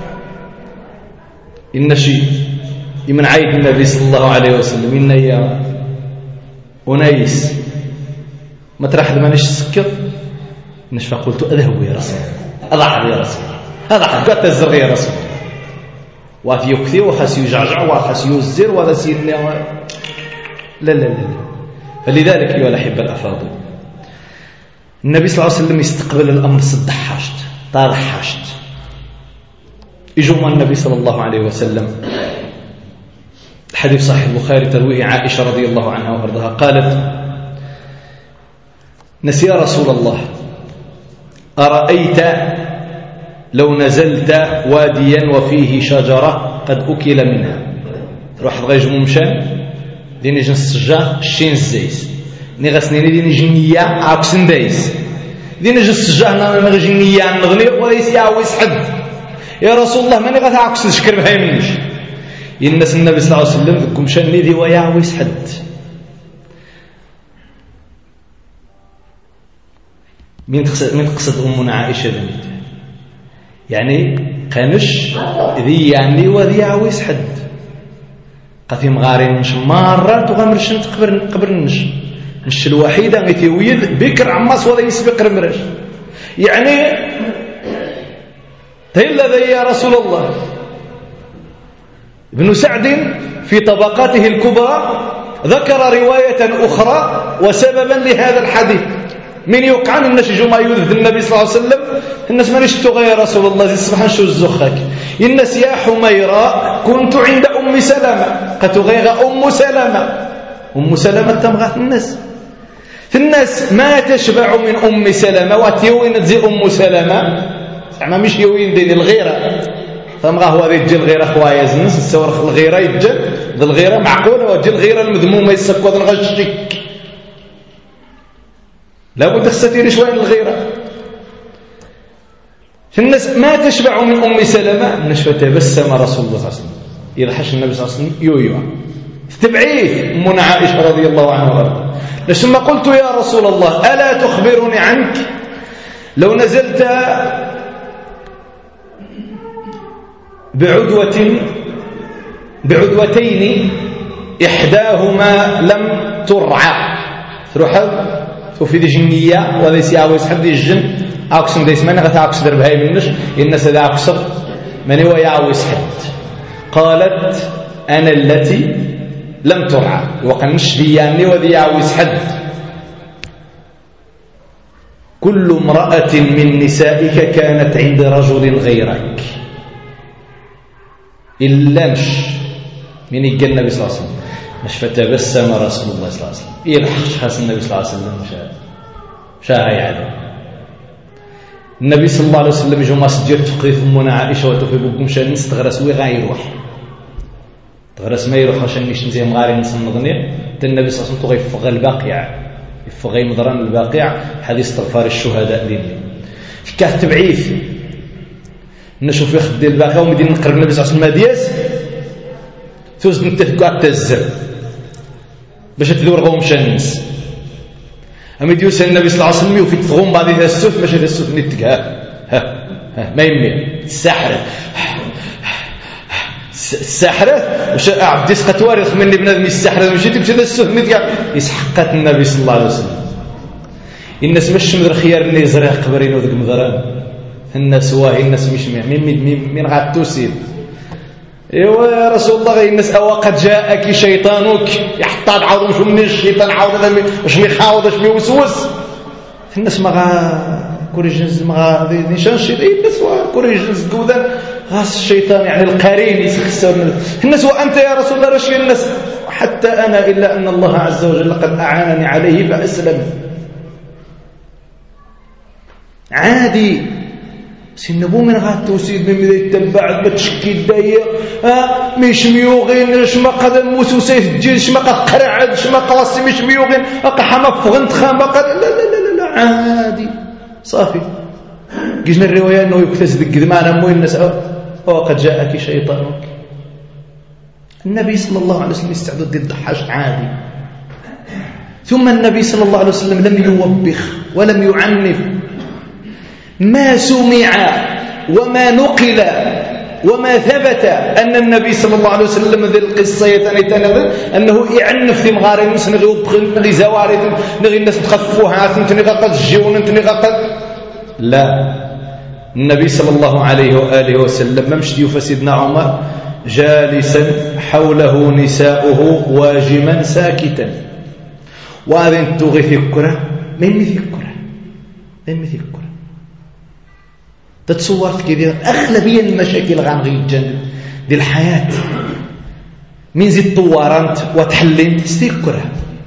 إن شيء من عيد النبي صلى الله عليه وسلم إن يا أنيس ما ترحل ما نش سكر نشفى قلت أذهب يا رسول أضع يا رسول هذا حقات الزرق يا رسول وفي يكثي وخس يجعجع وخس يزر وهذا سيدنا لا لا لا فلذلك أيها الأحبة الأفاضل النبي صلى الله عليه وسلم يستقبل الأمر صدحاشت طارحاشت يجمع النبي صلى الله عليه وسلم الحديث صحيح البخاري ترويه عائشة رضي الله عنها وأرضها قالت نسي رسول الله أرأيت لو نزلت واديا وفيه شجرة قد أكل منها روح غير ممشان ديني جنس الشجار الشين الزيس ني غسنيني ديني جنية عكسن دايس دي نجي السجاه نغجي نيان نغني وليس يعوز حد يا رسول الله ماني غتعكس تشكر بها منش الناس النبي صلى الله عليه وسلم ذكم شني ذي ويعوز حد من تقصد من تقصد أمنا عائشة بنت يعني قنش ذي يعني وذي يعوز حد قتي مغارين مش مرات وغمرش تقبر قبر نش نش الوحيدة غيتي ويد بكر عماس ولا يسبق رمرش يعني تهلا ذي يا رسول الله. ابن سعد في طبقاته الكبرى ذكر رواية أخرى وسببا لهذا الحديث من يوقع من نشجو ما يوذ النبي صلى الله عليه وسلم الناس ما نشتو غير رسول الله سبحان شو الزخك الناس يا حميرة كنت عند أم سلمة قد غير أم سلمة أم سلمة تمغات الناس الناس ما تشبع من أم سلمة واتيوين تزي أم سلمة زعما مش يوين دين الغيرة فمغا هو ذي تجي الغيرة خوايا زنس السور الغيرة يتجي ذي الغيرة معقولة وتجي الغيرة المذمومة يسكوا ذي الغشك لابد تستثير شوية الغيرة الناس ما تشبع من أم سلمة نشف تبسم رسول الله صلى الله عليه وسلم يضحش النبي صلى الله عليه وسلم يو يو تبعيه أمنا عائشة رضي الله عنها وارضاها لما قلت يا رسول الله ألا تخبرني عنك لو نزلت بعدوة بعدوتين إحداهما لم ترعى تروح وفي دي جنية وذي سيعوز حد الجن أقسم دي سمانة غتعكس دربهاي منش الناس ذا أقصر من هو يعوز حد قالت أنا التي لم ترعى وقنش دياني وذي يعوز حد كل امرأة من نسائك كانت عند رجل غيرك إلا مش من يجي النبي صلى الله عليه وسلم مش فتبسم رسول الله صلى الله عليه وسلم يلحش خاص النبي صلى الله عليه وسلم شاء شاء يعني النبي صلى الله عليه وسلم يجوا ما سجل تقريف أمنا عائشة وتوفي بكم شان نستغرس وي غيروح تغرس ما يروح عشان نيش نزي مغاري نصنغني النبي صلى الله عليه وسلم تغيف الباقع يفغي مضران الباقع حديث استغفار الشهداء لله كاه تبعيث نشوف يخدي الباقع ومدين نقرب النبي صلى الله عليه وسلم دياس توز نتفقوا التزر باش تدور غوم شنس أمي ديوس النبي صلى الله عليه وسلم وفي تغوم بعض هذا السوف باش هذا السوف نتك ها ها ها ما يمي الساحرة الساحرة وش عبد يسقط وارث مني بنادم الساحرة مشي تمشي هذا السوف نتك يسحقت النبي صلى الله عليه وسلم الناس مش مدر خيار اللي يزرع قبرين وذك مضران الناس واهي الناس مش مين مين مين مين غاد توسيل ايوا يا رسول الله الناس وقد جاءك شيطانك يحطاد عاود شو من الشيطان عاود واش ميخاوض واش ميوسوس الناس ما غا كوريجنز ما غا نيشان الشيطان الناس كوريجنز كودان غاس الشيطان يعني القرين يسخسر الناس وانت يا رسول الله رشي الناس حتى انا الا ان الله عز وجل قد اعانني عليه فاسلم عادي سنبو من غات توسيد من مدى يتبعد بتشكي الداير ها مش ميوغين شما قد الموسو سيف الجيل شما قد قرعد شما قلصي مش ميوغين اقا حما فغنت خاما قد لا لا لا لا عادي صافي جينا الرواية انه يكتسب القدمان امو الناس وقد جاءك شيطانك النبي صلى الله عليه وسلم يستعدد ضد الضحاش عادي ثم النبي صلى الله عليه وسلم لم يوبخ ولم يعنف ما سمع وما نقل وما ثبت أن النبي صلى الله عليه وسلم ذي القصة يتنتنظر أنه يعنف في مغاري الناس نغي وبخل نغي زواري نغي الناس تخفوها نغي قد الجيون نغي قد لا النبي صلى الله عليه وآله وسلم ممشي فسيدنا عمر جالسا حوله نساؤه واجما ساكتا وهذا تغي في الكرة من مثل الكرة من مثل الكرة تتصورت كده أغلبية المشاكل غنغي الجنب دي الحياة من زي طوارانت وتحلين تستيكرها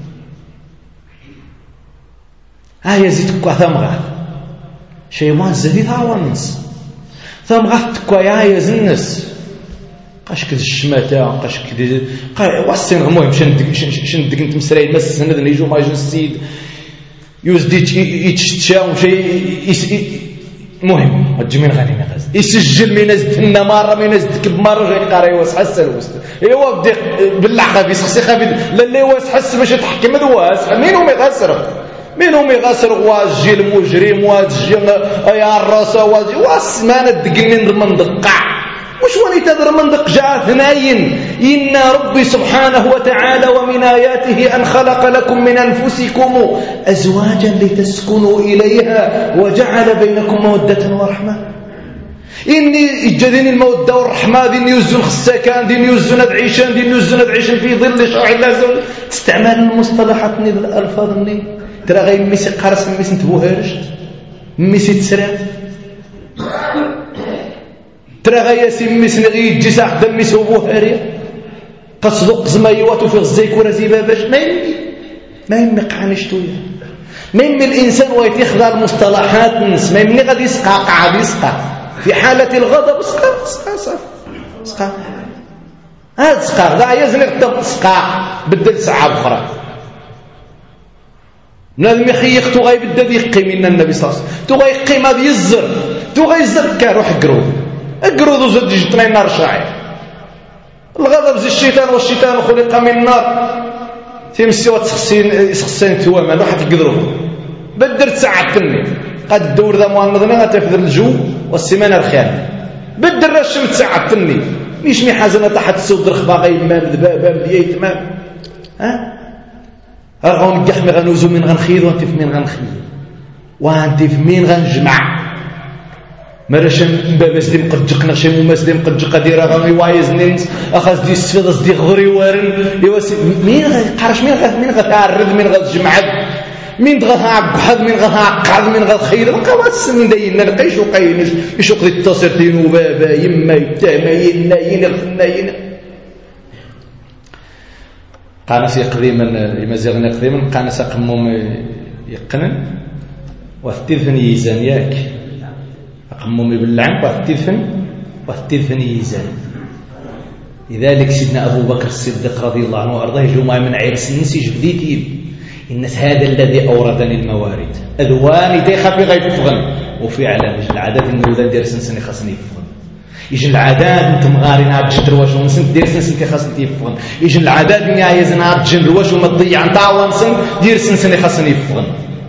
ها يزيد كوا ثمغة شيء ما زديد هاونس ثمغة تكوا يا يزنس قاش كذا الشماتة قاش كذا قا واسين المهم شندق شندق انت مسري بس سند اللي يجوا ما يجوا السيد يزدي يتشتشا وشي المهم الجميل غادي نغاز يسجل من نزدنا مره من نزدك مره جاي قاري واس حس الوسط ايوا بدي بالله خفيف خصي خفيف لا اللي واس حس باش تحكم الواس مين هو يغسر مين هو يغسر واجي المجرم واجي يا الراس واجي واس ما ندقني من دقع وش وني تدر من دق جاء ثناين إن ربي سبحانه وتعالى ومن آياته أن خلق لكم من أنفسكم أزواجا لتسكنوا إليها وجعل بينكم مودة ورحمة إني إجدني المودة والرحمة دين يوزن السكان دين يوزن العيشان دين يوزن العيشان في ظل شرع الله زول تستعمل المصطلحات الألفاظ مني ترى غير ميسي قارس ميسي نتبوهرش ميسي تسرع ترى غيا سميس نغي يجي دمي سوبوه هاريا تصدق زمايوات في الزيك ولا زباباش ما يمي ما يمي قعنش تويا ما يمي الانسان ويتخذ المصطلحات الناس ما يمي غادي يسقى قاعد يسقى في حاله الغضب سقى سقى صافي سقى هذا سقى لا يزني غدا سقى بدل ساعه اخرى نادم يخيخ تو غيبدا يقي من النبي صلى الله عليه وسلم تو غيقي هذا يزر تو غيزكى روح قروب اقرضوا زد جتنا النار شاعر الغضب زي الشيطان والشيطان خلق من النار تيمسي وتسخسين يسخسين توما لو حتى تقدروا بدر تسعدتني قد الدور ذا موانضنا تفذر الجو والسيمانه الخير بدر الشمس تسعدتني مش مي حزنه تحت السود رخبه غير مال ذباب ديال تمام ها رغون نقحمي غنوزو من غنخيض وانت في مين غنخيض وانت في مين غنجمع مراش مباباس دي مقجق نغشي مماس دي مقجق ديرا غامي وايز نينز اخاز دي السفيض دي غوري وارن ايوا مين غيقارش مين غا مين غتعرض مين غتجمعد مين غتعقحد مين غتعقعد مين غتخيل القواس من داينا لقيش وقاينش يشوق دي التصرتين وبابا يما يتاما ينا ينا ينا قانس يقديما يمازيغنا قديما قانس قموم يقنن واثتلفن يزان ياك قمومي باللعن والتلفن والتلفن يزال لذلك سيدنا أبو بكر الصديق رضي الله عنه وأرضاه جمعة من عرس النسي جبديتي الناس هذا الذي أوردني الموارد أذواني تيخافي غيفغن وفي على العادات إنه ذا دير سنسني خاصني يفغن يجي العادات انت مغارين عاد جدر واش ونسن دير سنسني خاصني يفغن يجي العادات إني عايزن عاد جدر واش وما تضيع نتاع ونسن دير سنسني خاصني يفغن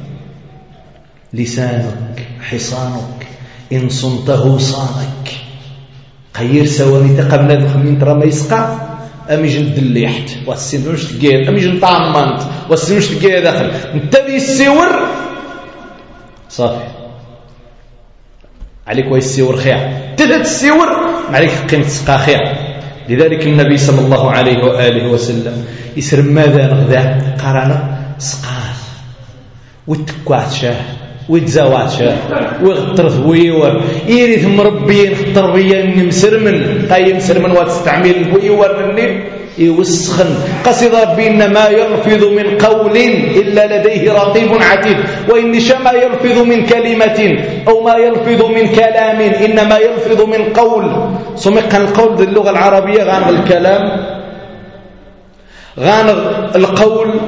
لسانك حصانك إن صنته صانك خير سواني تقبل دخمين ترى ما يسقى أمي جن دليحت والسنوش تقير أمي جن طعمانت والسنوش تقير داخل انت ذي السور صافي عليك ويسيور خير تدت السور عليك قيمة سقى خير لذلك النبي صلى الله عليه وآله وسلم يسر ماذا نغذى قرانا سقال وتكوات شاه ويتزاوات شاه ويغطرث ويور يريث مربيين التربية مسرمن قايم مسرمن وتستعمل الويور مني يوسخن قصد ربي إن ما يلفظ من قول إلا لديه رقيب عتيد وإن شما يلفظ من كلمة أو ما يلفظ من كلام إنما يلفظ من قول سمقا القول ذي اللغة العربية غانغ الكلام غانغ القول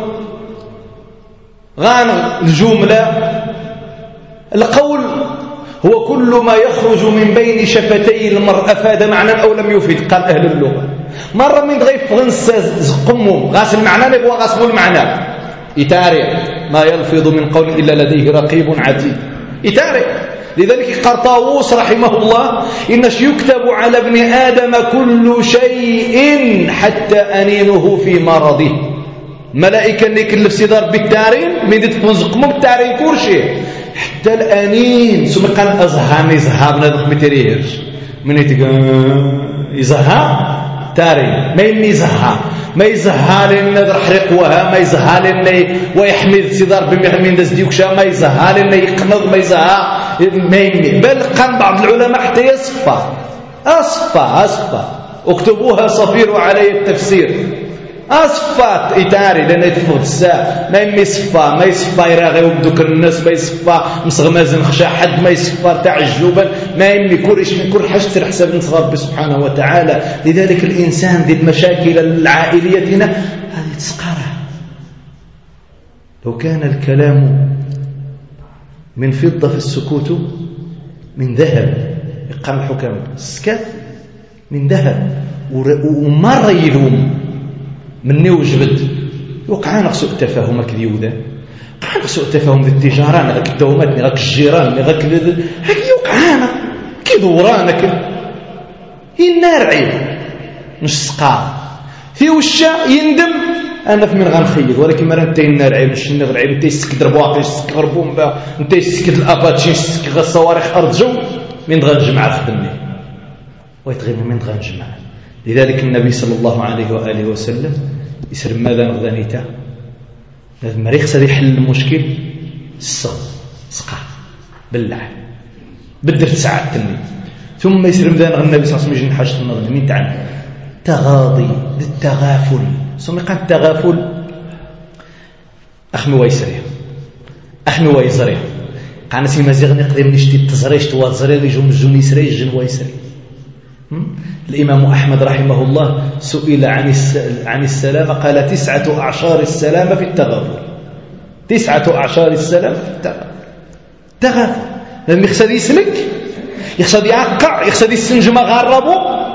غانغ الجملة القول هو كل ما يخرج من بين شفتي المرء أفاد معنى أو لم يفيد قال أهل اللغة مرة من غير فرنسا زقمهم غاس المعنى نبغى غاسبوا المعنى يتاري ما يلفظ من قول إلا لديه رقيب عتيد يتاري لذلك قال طاووس رحمه الله إنش يكتب على ابن آدم كل شيء حتى أنينه في مرضه ملائكة اللي كلف سيدار بالتارين من دي تفنزقمهم بالتارين كل شيء حتى الأنين ثم قال أزهان يزهابنا ذخ متريهش من يتقى يزهاب تارين ما يمي يزهاب ما يزهال لنا ذرحرق وها ما يزهال لنا ويحمل سيدار بمحمين دزديوكشا ما يزهال لنا يقنض ما يزهال ما يمي بل قام بعض العلماء حتى يصفى أصفى أصفى اكتبوها صفير علي التفسير أصفات إتاري لأن يتفوت الساعة ما يمي صفا ما يصفى يراغي وبدوك الناس ما يصفى مصغمازن خشا حد ما يصفى تعجبا ما يمي كورش من كل حاجة تحسب نصغر ربي سبحانه وتعالى لذلك الإنسان ذي المشاكل العائلية هنا هذه تسقرها لو كان الكلام من فضة في السكوت من ذهب. يقام الحكام السكات من ذهب ومرة يلوم مني وجبد وقعنا سوء تفاهم كذيوذا قعنا سوء تفاهم ذي التجارة غاك الدومات غاك الجيران غاك هاك يوقعنا كي دورانا كي النار عيب نسقى في وشا يندم انا في من غنخيل ولكن ما انت النار عيب الشني غير عيب انت يسك دربواقي يسك غربومبا انت يسك الاباتشي يسك الصواريخ ارض جو من غنجمع خدمني ويتغير من غنجمع. لذلك النبي صلى الله عليه واله وسلم يسر ماذا نغدانيتا لازم مريخ سادي يحل المشكل الصغ سقى بالله بدر ساعات تني ثم يسر ماذا النبي صلى الله عليه وسلم يجي حاجه النظر من تاع تغاضي التغافل سمي قال التغافل اخمي ويسري اخمي ويسري قال سي مازيغ نقدر نشتي التزريش توازري اللي جو مجون يسري جن ويسري. الإمام أحمد رحمه الله سئل عن عن السلامة قال تسعة أعشار السلامة في التغافل. تسعة أعشار السلامة في التغافل. تغافل لما يخسد يسلك يخسد يعقع يخسد يسنجم غربو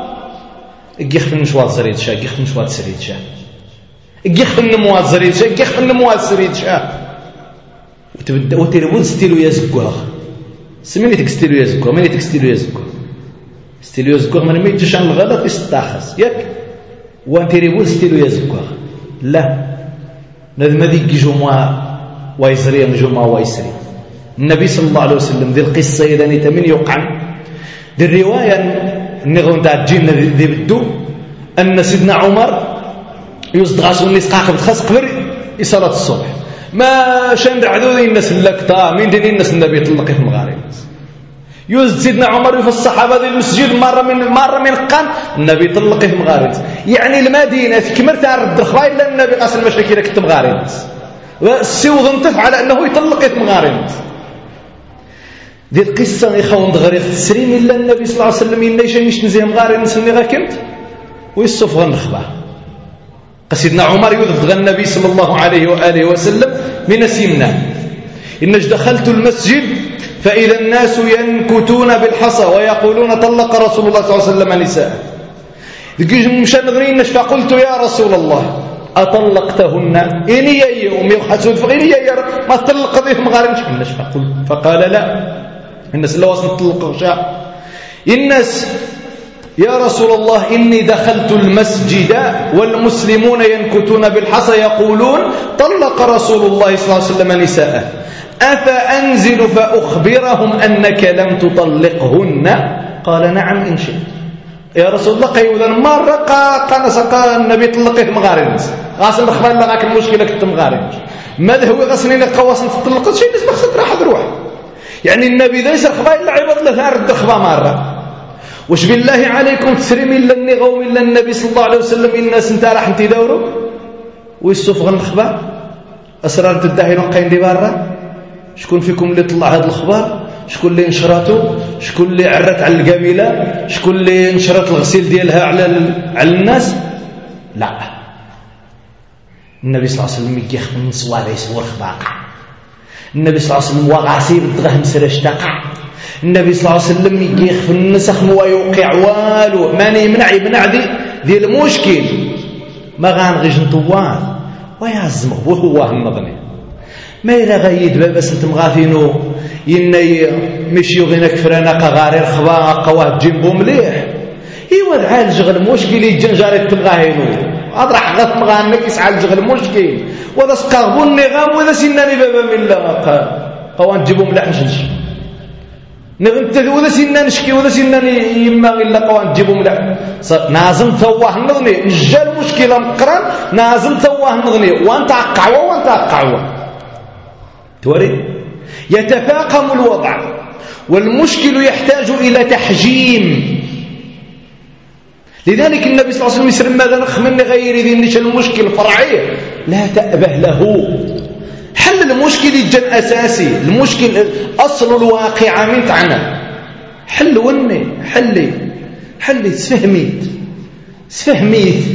يخفن مشوار زريد شا يخفن مشوار سريد شا يخفن مواز زريد شا يخفن مواز سريد شا وتبدا وتلبون ستيلو يزقوها سميني تكستيلو يزقوها ماني تكستيلو يزقوها ستيلو يزقوها من ميتش عن الغلط يستاخذ ياك وانت ريبول ستيلو يزقوها لا لازم هذيك جمعة ويسري جمعة ويسري. النبي صلى الله عليه وسلم ذي القصة إذا نتمنى يقع ذي الرواية النغون تاع الجن ذي بدو أن سيدنا عمر يصدغاس ونسقاق بتخص قبر صلاة الصبح ما شان عدو الناس اللكتا من دين الناس النبي يطلق في المغارب يوزد سيدنا عمر في الصحابة ذي المسجد مرة من مرة من قان النبي يطلق في المغارب يعني المدينة كمرت رد الخبايل إلا النبي قاس المشاكل كت مغارب السيو ظنتف على أنه يطلق في المغارب. ذي القصة يخون دغري تسريم إلا النبي صلى الله عليه وسلم إنه يشيش نزيه مغارب نسمي غاكمت ويصف غنخبه سيدنا عمر يذفض النبي صلى الله عليه وآله وسلم من سمنا إنش دخلت المسجد فإذا الناس ينكتون بالحصى ويقولون طلق رسول الله صلى الله عليه وسلم نساء مشان نظرين إنش فقلت يا رسول الله أطلقتهن إني يومي وحسود فغيني ما تطلق ذي مغارنش إنش فقل فقال لا الناس اللي وصلت تطلق شاء الناس يا رسول الله إني دخلت المسجد والمسلمون ينكتون بالحصى يقولون طلق رسول الله صلى الله عليه وسلم نساءه أفأنزل فأخبرهم أنك لم تطلقهن قال نعم إن شئت يا رسول الله قيوذا مرة قال سقى النبي طلقه مغارب غاسل الأخبار لغاك المشكلة كنت مغارب ماذا هو غاسلين القواصل تطلقت شيء نسبة خسط راح تروح يعني النبي ذيس الأخبار إلا عباد الله ثارد الأخبار مرة وش بالله عليكم تسرم إلا النغوم إلا النبي صلى الله عليه وسلم الناس انت راح انت دوروا ويصفغ الأخبار أسرار تدهي نقين دي بارا شكون فيكم اللي طلع هذا الأخبار شكون اللي نشراته شكون اللي عرت على القبيلة شكون اللي نشرت الغسيل ديالها على, على الناس لا النبي صلى الله عليه وسلم يجيخ من صوالي يسور خباق النبي صلى الله عليه وسلم وغاسي بالدغهم سرشتاق النبي صلى الله عليه وسلم يجيخ في النسخ ويوقع والو ماني يمنع يمنع دي دي المشكل ما غانغيش نطوال ويعزم هو النظني ما إلا غيد بس انت مغاثينو يني مشي غينك فراناقا غاري الخبا قواه جنبو مليح ايوا عالج غير المشكل يجنجارك تبغاهينو اضرح غث مغانك يسعالج غير المشكل وذا سقاغبو النغام وذا سناني بابا من لا قوان جيبو مليح نشنش نغنت وذا سنان نشكي وذا سنان يما الا قوان جيبو مليح نازم تواه النظني جا المشكله مقران نازم تواه النظني وانت قعوه وانت قعوه توري يتفاقم الوضع والمشكل يحتاج إلى تحجيم. لذلك النبي صلى الله عليه وسلم يسلم ماذا نخمن غير ذي المشكل فرعي لا تأبه له حل المشكل الجن أساسي المشكل أصل الواقع من تعنى حل وني حلي حلي سفهميت سفهميت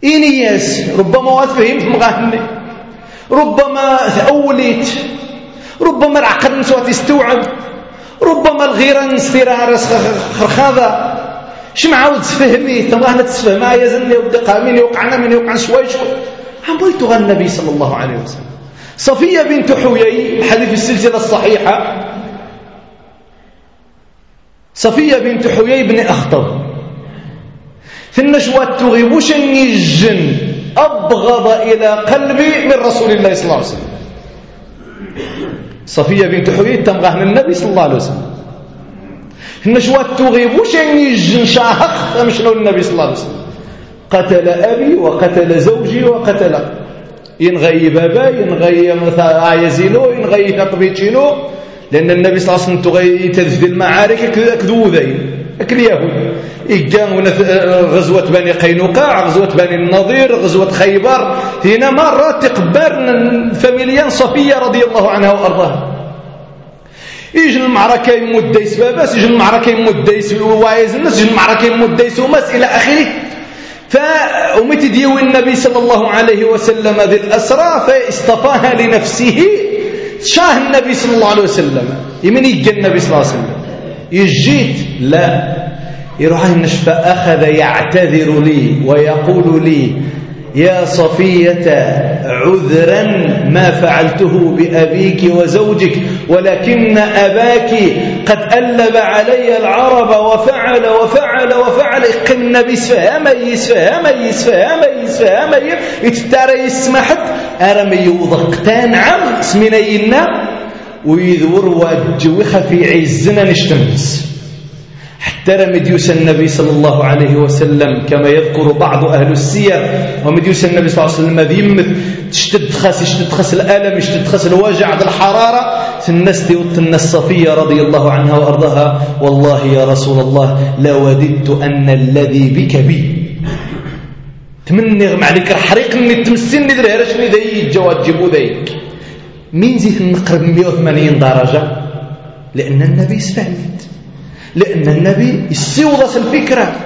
إنياس ربما واتفهمت مغاهني ربما تأوليت ربما العقل نسوات يستوعب، ربما الغيرة نستيرها راس خرخاضة شي معاود تفهمي تبغى هنا تفهم يا زلمه ودقها من يوقعنا من يوقع شوي شوي عم بغيتو غير النبي صلى الله عليه وسلم. صفية بنت حيي الحديث في السلسلة الصحيحة، صفية بنت حيي بن أخطب في النشوة تغيب شنيجن أبغض إلى قلبي من رسول الله صلى الله عليه وسلم. صفية بنت حيي تمغى من النبي صلى الله عليه وسلم في النشوة تغيب شنيجن شاهق مشنو النبي صلى الله عليه وسلم. قتل أبي وقتل زوجي وقتل ينغي بابا ينغي يزينو ينغي تقبيتشينو، لأن النبي صلى الله عليه وسلم تغي تذفذ المعارك كذو ذين أكل يهود إجان غزوة بني قينقاع، غزوة بني النضير، غزوة خيبر، هنا مرة تقبرن فاميليان صفية رضي الله عنها وأرضاها. يجي المعركة يموت ديس باباس، يجي المعركة يموت ديس وايز الناس، يجي المعركة يموت ديس وماس إلى آخره. فأمت ديو النبي صلى الله عليه وسلم ذي الأسرى فاصطفاها لنفسه. شاه النبي صلى الله عليه وسلم يمن يجي النبي صلى الله عليه وسلم يجيت لا يروح النشفى أخذ يعتذر لي ويقول لي يا صفية عذرا ما فعلته بأبيك وزوجك، ولكن أباك قد ألب علي العرب وفعل وفعل وفعل. قل النبي يسفهم يسفهم يسفهم يسفهم يتتارى يسمحت أرمي وضقتان عم اسمينينا ويذور وجوخ في عزنا نشتمس حتى مديوس النبي صلى الله عليه وسلم كما يذكر بعض أهل السير. ومديوس النبي صلى الله عليه وسلم يمث تشتد خاس يشتد خاس الألم يشتد خاس الوجع الحرارة الناس تيوت الناس صفية رضي الله عنها وأرضاها والله يا رسول الله لوددت أن الذي بك بي تمني غم عليك رحريقني تمسني درهرشني ذي الجواد جيبو ذيك مين زيت نقرب مئة وثمانين درجة، لأن النبي سفهمت، لأن النبي يسيوضس الفكرة.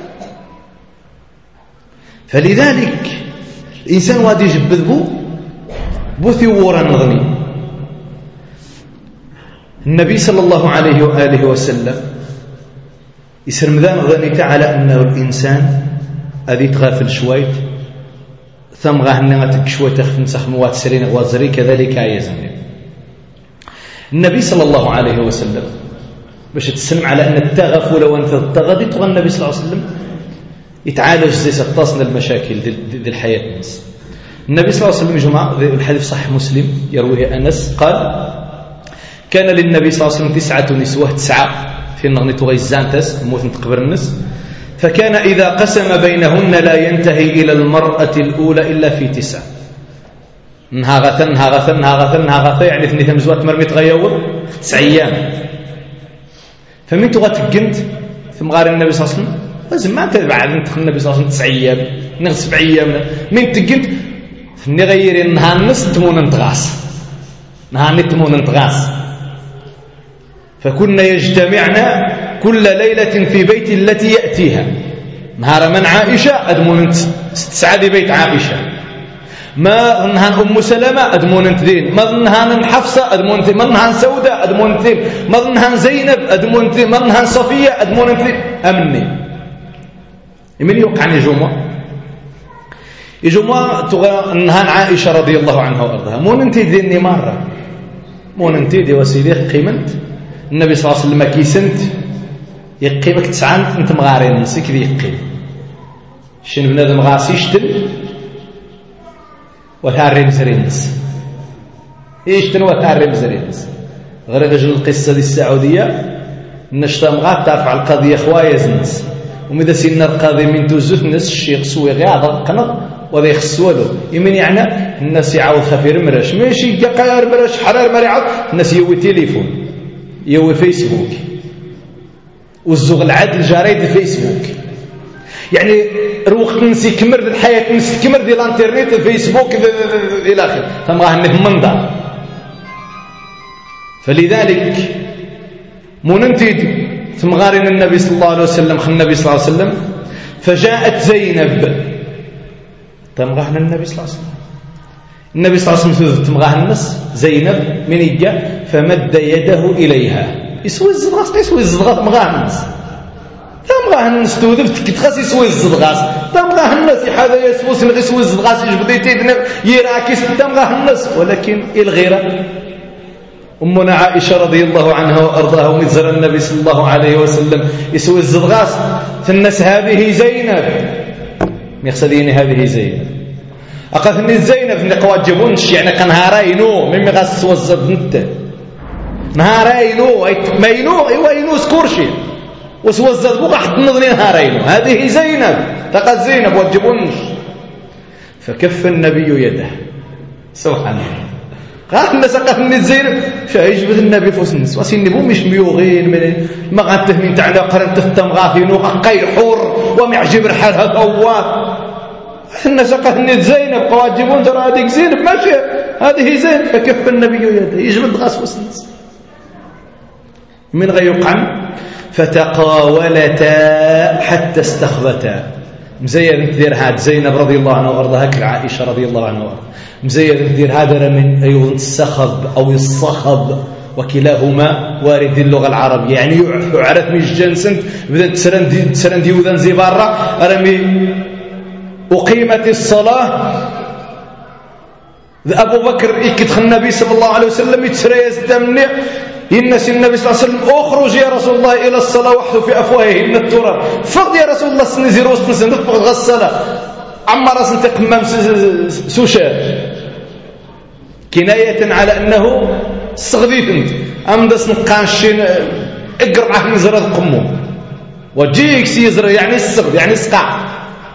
فلذلك الإنسان وادي يجبذ بو بو ثورا نغني. النبي صلى الله عليه وآله وسلم يسرم ذا نغني على أنه الإنسان أذي تغافل شويت ثم غاهناتك شوي تخفن سخموات سرين وزري كذلك أيزن. النبي صلى الله عليه وسلم باش تسلم على أن التغفل وأنت التغذي تغى النبي صلى الله عليه وسلم يتعالج زي ستاصل المشاكل دي الحياة الناس. النبي صلى الله عليه وسلم جماعة الحديث صحيح مسلم يرويه أنس قال كان للنبي صلى الله عليه وسلم تسعة نسوة تسعة في النغني تغي الزانتس موت تقبر الناس، فكان إذا قسم بينهن لا ينتهي إلى المرأة الأولى إلا في تسعة. نهاغة نهاغة نهاغة نهاغة يعني اثنين ثمزوات مرمي تغيور تسع أيام. فمن تغتقنت ثم غار النبي صلى الله عليه وسلم لازم ما تبع ندخل النبي صلى الله عليه وسلم تسع أيام نغ سبع أيام. من تقنت ثني غير نهار النص تمون نتغاس نهار نتمون نتغاس. فكنا يجتمعنا كل ليلة في بيت التي يأتيها. نهار من عائشة أدمون تسعة بيت عائشة، ما نهان أم سلمة أدمون انتين، ما نهان حفصة أدمون انتين، ما نهان سودة أدمون انتين، ما نهان زينب أدمون انتين، ما نهان صفية أدمون انتين. أمني من يوقعني جمعة جمعة تغى نهان عائشة رضي الله عنها وأرضها مون انتي ديني مرة مون انتي دي وسيدي قيمت النبي صلى الله عليه وسلم كيسنت يقيمك تسعان انت مغارين نسيك ذي يقيم شن بنادم غاسي يشتن وثاري مزرينس يشتن وثاري مزرينس. غير رجل القصة دي السعودية النشطة مغات ترفع القضية خوايا زنس ومذا سينا القاضي من توزوث ناس الشيخ سوي غير عضا قنط وذا يخسوله يمن يعني الناس يعاود خفير مرش ماشي قاير مرش حرار مريعض الناس يوي تليفون يوي فيسبوك والزغ العدل جاريد الفيسبوك يعني الوقت نسي كمر الحياة نسي كمر دي الانترنت الفيسبوك إلى آخر ثم غاهنه منظر. فلذلك مننتج ثم غارن النبي صلى الله عليه وسلم خل النبي صلى الله عليه وسلم فجاءت زينب ثم غاهن النبي صلى الله عليه وسلم النبي صلى الله عليه وسلم تمغاه الناس زينب من يجا فمد يده إليها يسوي الزدغاس يسوي الزدغاس مغاه الناس تمغاه الناس توذبت كتخاس يسوي الزدغاس تمغاه الناس هذا يسوي سنغ يسوي الزدغاس يجبد يتيدنا يراكس تمغاه الناس ولكن الغيرة أمنا عائشة رضي الله عنها وأرضاها ومزر النبي صلى الله عليه وسلم يسوي الزدغاس في الناس هذه زينب ميخسديني هذه زينب أقفني زينب في نقوات جبونش يعني كان هاراينو ممي غاس وزد نت نهاراينو ماينو ايوا ينو سكورشي وسوزد بوقع حد نظني نهاراينو هذه زينب تقد زينب وجبونش فكف النبي يده سبحان الله قال الناس أقفني زينب فيجبد النبي فوس الناس واسيني بو مش ميوغين من ما غاتهمين تعالى قرن تفتم غافينو قاي حور ومعجب الحال هذا أواب الناس قهني زينب قواجبون ترى هذيك زينب ماشي هذه زينب فكف النبي يده يجبد غاس وسنس من غير يقعن فتقاولتا حتى استخبتا مزيد ندير هاد زينب رضي الله عنها وارضاها كعائشه رضي الله عنها وارضاها مزيد ندير هذا من ايضا السخب او الصخب وكلاهما وارد اللغه العربيه يعني يعرف من جنسنت بدا تسرندي تسرندي وذن زي برا رمي أقيمت الصلاة أبو بكر يكتخ النبي صلى الله عليه وسلم يتسرى يزدمني ينسي النبي صلى الله عليه وسلم أخرج يا رسول الله إلى الصلاة وحده في أفواههن التراب فقد يا رسول الله سنزير وسط سندق فقد غسلا عما رأس انتقمام سوشا كناية على أنه استغذيت انت أمدس نقانشين اقرع نزر القمو وجيك سيزر يعني السغذ يعني السقع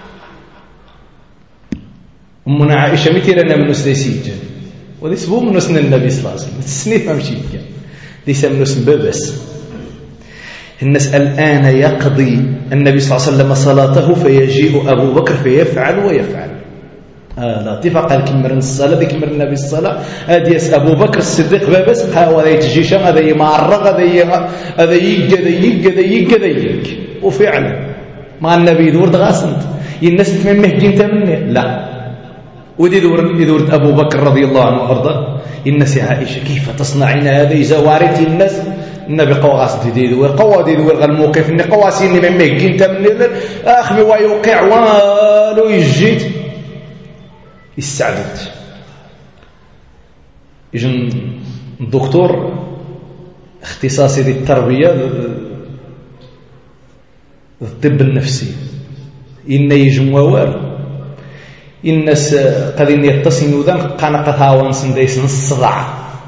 أمنا عائشة متى لنا من نسل سيجا وليس بو من نسل النبي صلى الله عليه وسلم السنيف ممشي كان ليس من نسل ببس الناس الآن يقضي النبي صلى الله عليه وسلم صلاته فيجيء أبو بكر فيفعل ويفعل آه لا تفقى كمرن الصلاة كمر النبي الصلاة هذا يس أبو بكر الصديق ببس هذا يتجيشم هذا يمعرق هذا هذا يج هذا يج هذا يج هذا يج وفعلا مع النبي دور دغاسنت الناس من مهجين تمني لا ودي دور يدور أبو بكر رضي الله عنه وأرضاه الناس عائشة كيف تصنعين هذا إذا وارث الناس النبي قواس دي دور قوا دي دور الموقف إن قواسين من مهجين تمني أخبي ويوقع والو يجيت استعدت يجن الدكتور اختصاصي دي التربية الطب النفسي إن يجموار الناس قادين يتصنوا ذا قنقتها وانسن دايسن الصدع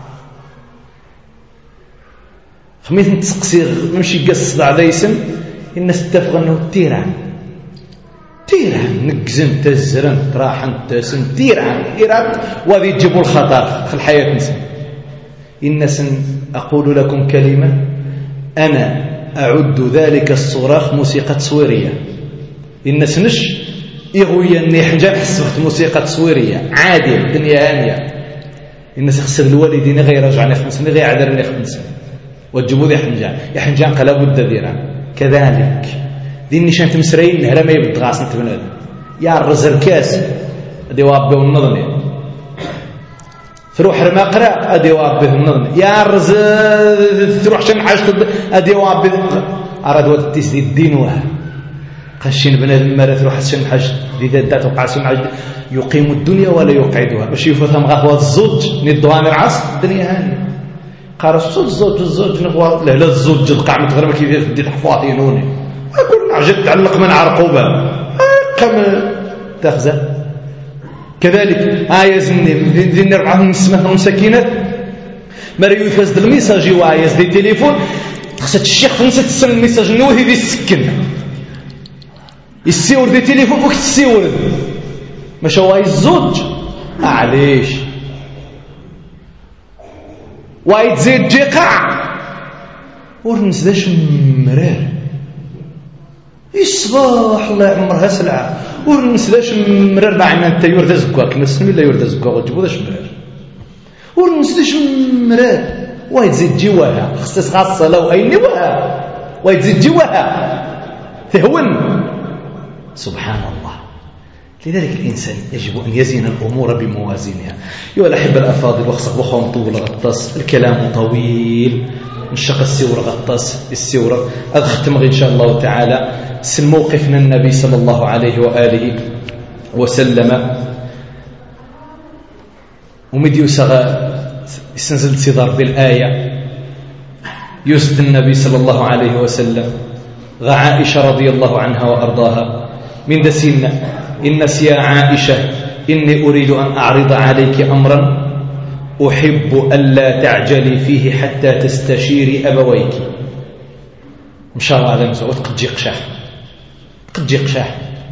خميت نتسقسي نمشي قاس الصدع دايسن الناس تتفق انه تيران تيران نقزن تزرن راحن تسن تيران إيران وذي تجيبوا الخطر في الحياة نسن الناس أقول لكم كلمة أنا أعد ذلك الصراخ موسيقى تصويرية الناس نش يغوي أني حنجان حسبت موسيقى تصويرية عادي الدنيا هانية الناس يخسر الوالدين غير رجعني خمسين غير عذرني خمسين وتجيبوا ذي حنجان يا حنجان قلا بد ديران كذلك دي نشان تمسرين هلا ما يبتغاس انت بنادم يا الرزر كاس ادي وابه النظمي تروح رما قرا ادي وابه النظمي يا الرزر تروح شن حاجه ادي وابه اراد وتسدي الدين وها قشين بنادم ما تروح شن حاجه اذا دات وقع سمع يقيم الدنيا ولا يقعدها باش يفهم غفوه الزوج ندوها من العصر الدنيا هانيه قال الزوج الزوج الزوج نغوا لا لا الزوج القاع متغرب كيف بديت حفاطينوني أقول عجب تعلق من عرقوبة كم تخزى كذلك آية زني ذي نرعاه نسمه مسكينة مريو يفزد الميساج وآية دي تليفون خصت الشيخ فنسة تسمى الميساج نوهي ذي السكن يسيور دي تليفون وقت تسيور ما شواي الزوج معليش وايد زيد جي قاع ورنس ذاش مرار الصباح الله يعمرها سلعة ورنسلاش مرار بعنا انت يورد زكاك نسمي لا يورد زكاك وتجيبو داش مرار ورنسلاش مرار وايد زيد جواها خصص خاصة لو ايني وها وايد زيد جواها تهون سبحان الله لذلك الإنسان يجب أن يزن الأمور بموازينها. أيها الأحبة الأفاضل، وخصك بخوة مطول غطاس الكلام طويل نشق السورة غطاس السورة أختم إن شاء الله تعالى سلموقفنا النبي صلى الله عليه وآله وسلم ومديو سغى استنزل صدر بالآية يسد النبي صلى الله عليه وسلم غا عائشة رضي الله عنها وأرضاها من دسينا إن يا عائشة إني أريد أن أعرض عليك أمرا أحب ألا تعجلي فيه حتى تستشيري أبويك. إن شاء الله هذا مسعود قد جيق شاه قد جيق شاه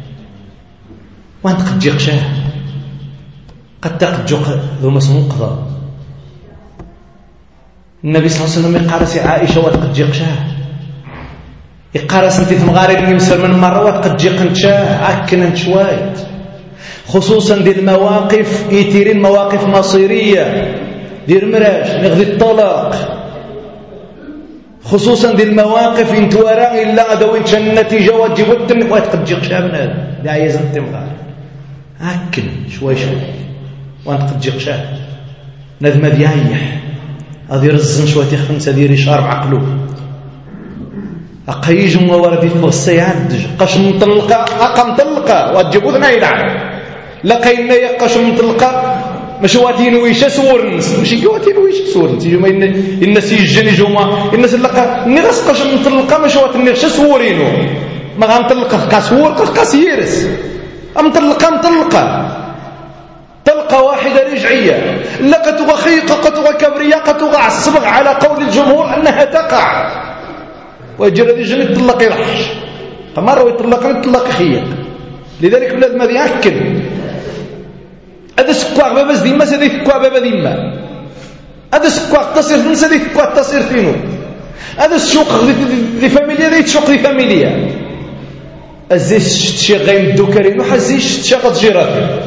وأنت قد جيق شاه قد تقد ذو مسمون قضاء. النبي صلى الله عليه وسلم يقارس عائشة وقد جيق شاه يقارس انت تمغاري اللي مسر من مرة وقد جيق انت شاه عكن انت شويت، خصوصا دي المواقف يتيرين مواقف مصيرية دير مراش نغذي الطلاق، خصوصا دي المواقف انت وراء إلا أدوين شان النتيجة وتجيب التم وقد جيق شاه من هذا لا يزن تمغاري عكن شوي شوي وانت قد جيق شاه نذم ديايح هذه رزن شوية خمسة ديري شارب عقله أقيج موردي فغسي يعدج قش مطلقة أقا مطلقة وتجيبو ذنا يلعب لقينا يقش مطلقة مش واتين ويش سورنس مش يواتين ويش سورنس يجوا إن الناس يجني جوما الناس لقى نغس قش مطلقة مش واتين نغش سورينو ما غام مطلقة كسور كسيرس مطلقة مطلقة طلقة واحدة رجعية لقد وخيقة قد وكبرية قد وعصبغ على قول الجمهور أنها تقع ويجرى ذي جن يطلق يرحش مرة ويطلق يطلق خيق. لذلك بلاد ما يأكل هذا سكواغ بابا ديما سيدي سكواغ بابا ديما هذا سكواغ تصير نسا ذي سكواغ تصير فينو هذا السوق ذي فاميليا ذي تسوق ذي فاميليا الزيش شي غيم الدوكرين وحزيش تشاقط جيراتي.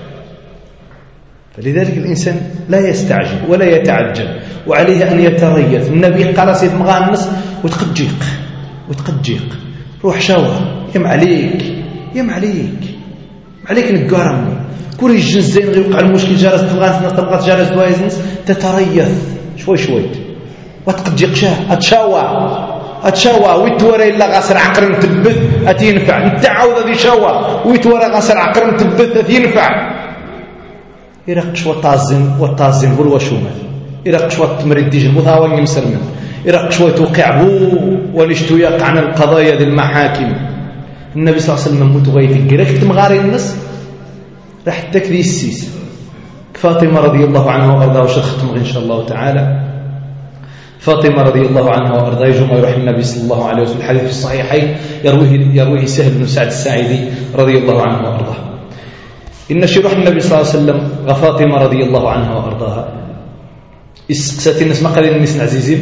فلذلك الإنسان لا يستعجل ولا يتعجل وعليه أن يتريث. النبي قال سيد مغانس وتقجيق وتقجيق روح شاور يم عليك يم عليك عليك نقارن كل الجنس زين يوقع المشكل جالس تلغاس نطلقات جالس دوايزنس تتريث شوي شوي وتقجيق شاه أتشاوى أتشاوى ويتورى إلا غاسر عقرم تبث أتينفع نتعوذ ذي شاوى ويتورى غاسر عقرم تبث أتينفع يرقش وطازن وطازن بول وشومال يرقش وتمرد ديجن وثاوين يمسرمن يرقش وتوقع بو ولشتو يقع عن القضايا ذي المحاكم. النبي صلى الله عليه وسلم متغير في الجريك تمغاري الناس راح تكذي السيس. فاطمة رضي الله عنها وأرضاها وشد ختم إن شاء الله تعالى. فاطمة رضي الله عنها وأرضاها يجمع يروح النبي صلى الله عليه وسلم الحديث في الصحيحين يرويه يرويه سهل بن سعد الساعدي رضي الله عنه وأرضاه إن شروح النبي صلى الله عليه وسلم غفاطمة رضي الله عنها وأرضاها استقسات الناس ما قال الناس عزيزين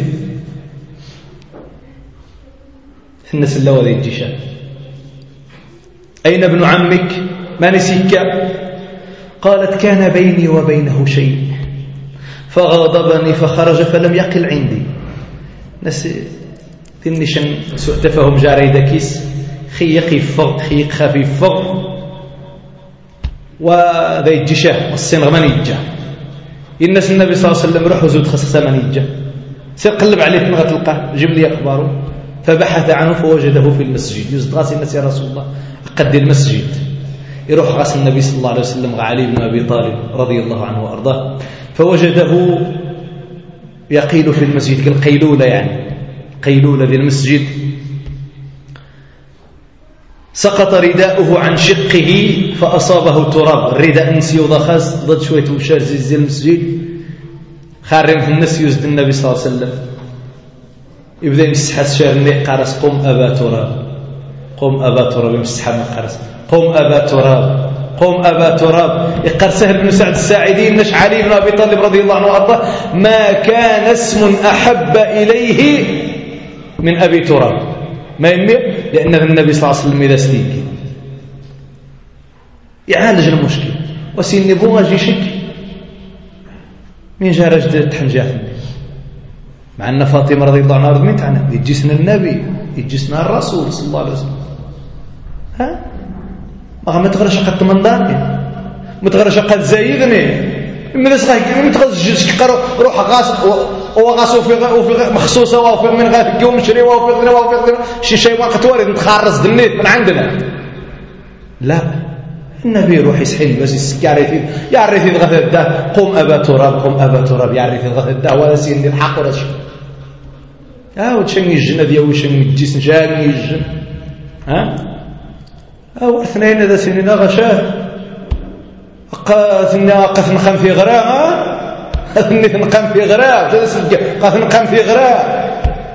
الناس اللوى ذي الجيشان أين ابن عمك ما نسيك؟ قالت كان بيني وبينه شيء فغاضبني فخرج فلم يقل عندي. ناس تنشن سوء تفهم جاري دكيس خيق يفغ خيق خفيف فغ وذا يجيشه والسنغ من يجه الناس النبي صلى الله عليه وسلم روح وزود خصصة من يجه سيقلب عليه من غتلقاه جيب لي أخباره فبحث عنه فوجده في المسجد يزد غاسي الناس يا رسول الله قد المسجد يروح غاسي النبي صلى الله عليه وسلم علي بن أبي طالب رضي الله عنه وأرضاه فوجده يقيل في المسجد كالقيلولة يعني قيلولة في المسجد سقط رداؤه عن شقه فأصابه تراب الرداء نسي وضخاز ضد شوية وشاج زي المسجد خارم في الناس يزد النبي صلى الله عليه وسلم يبدأ يمسحس شارني قارس قم أبا تراب قم أبا تراب يمسح من قارس قم أبا تراب قم أبا تراب يقر سهل بن سعد الساعدي نش علي بن أبي طالب رضي الله عنه وأرضاه ما كان اسم أحب إليه من أبي تراب ما يمي لأن النبي صلى الله عليه وسلم إذا استيق يعالج المشكل وسين نبوه أجي شك من جارج تحنجات مع أن فاطمة رضي الله عنها رضمت عنها يجسنا النبي يجسنا الرسول صلى الله عليه وسلم ها ما تغرش قد منضاني ما تغرش قد زايدني ماذا صغير ما تغرش قرو روح غاس وغاس وفي وفي مخصوصه وفي من غاف يوم شري وفي وفي شي شيء وقت وارد نتخرص دنيت من عندنا لا النبي يروح يسحل بس يسكاري في يعرف يتغدى قم ابا تراب قم ابا تراب يعرف يتغدى ولا سين الحق ولا شيء ها وتشني الجنه ديال وشني الجسم جاني الجن ها او اثنين هذا سنين غشاه قاثنا قاث نقام في غراء ها نقام في غراء قاث نقام في غراء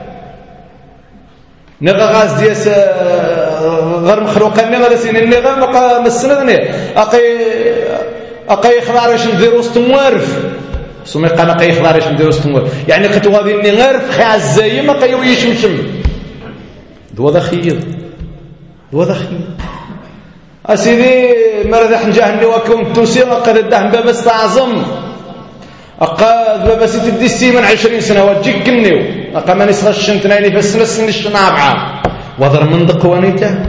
نغا غاز دياس غير مخلوقين غير سنين نغا ما مسندني اقي اقي خضارش نديرو وسط موارف سمي قنا قي خضارش نديرو وسط موارف يعني كنت غادي نغرف خي عزاي ما قيو يشمشم دوا ذا خير دوا ذا خير اسيدي مرض حنجاهني وكون توسي قد الدهم باب استعظم اقاد بابا سيتي ديستي من عشرين سنه وتجيك كنيو اقا ما نسغش نتنايني في السنه السنه الشنابعه وضر من دقوانيته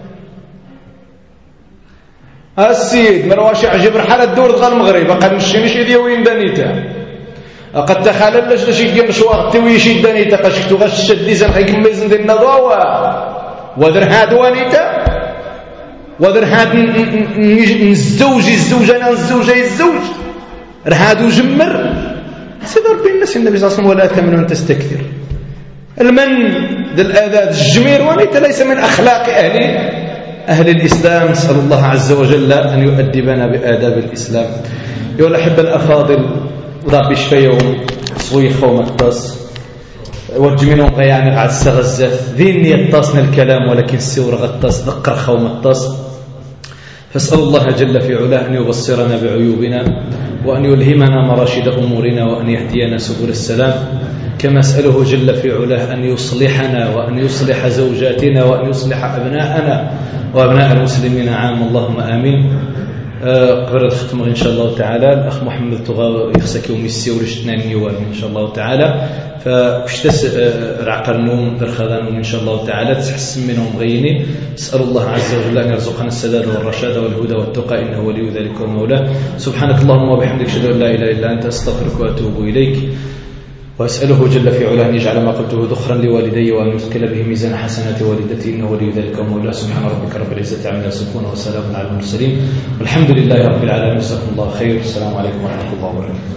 السيد مرواش يعجب رحله الدور دغ المغرب اقا نمشي شي ديال وين دانيته اقا تخالل لاش شي ديال مشوار تي شي دانيته قاشكتو غاش شدي زن خيكمل زن ديال النضاوه ودر هاد وانيته ودر هاد الزوج الزوج انا الزوج الزوج رهادو جمر سيد ربي الناس النبي صلى الله عليه وسلم ولا تمنن تستكثر المن ذا الآذى الجمير وليس ليس من أخلاق أهل أهل الإسلام. نسأل الله عز وجل أن يؤدبنا بآداب الإسلام. يقول أحب الأفاضل وربي شفيهم صويخ ومقتص وجمينهم غياني قاعد استغزت ذيني يتصن الكلام ولكن السور غطس ذكر خوم التص. فاسأل الله جل في علاه أن يبصرنا بعيوبنا وأن يلهمنا مراشد أمورنا وأن يهدينا سبل السلام. كما أسأله جل في علاه أن يصلحنا وأن يصلح زوجاتنا وأن يصلح أبناءنا وأبناء المسلمين عام اللهم آمين. قبل الختم إن شاء الله تعالى الأخ محمد تغا يخسك يوم السيور اجتناني وارم إن شاء الله تعالى فاشتس رعق النوم درخذانهم إن شاء الله تعالى تحسن منهم غيني. أسأل الله عز وجل أن يرزقنا السداد والرشاد والهدى والتقى إنه ولي ذلك ومولاه. سبحانك اللهم وبحمدك أشهد أن لا إله إلا أنت أستغفرك وأتوب إليك. وأسأله جل في علاه أن يجعل ما قلته ذخرا لوالدي وأن يثقل به ميزان حسنات والدتي إنه ولي ذلك ومولاه. سبحان ربك رب العزة عما يصفون وسلام على المرسلين والحمد لله رب العالمين. جزاكم الله خير. السلام عليكم ورحمة الله وبركاته.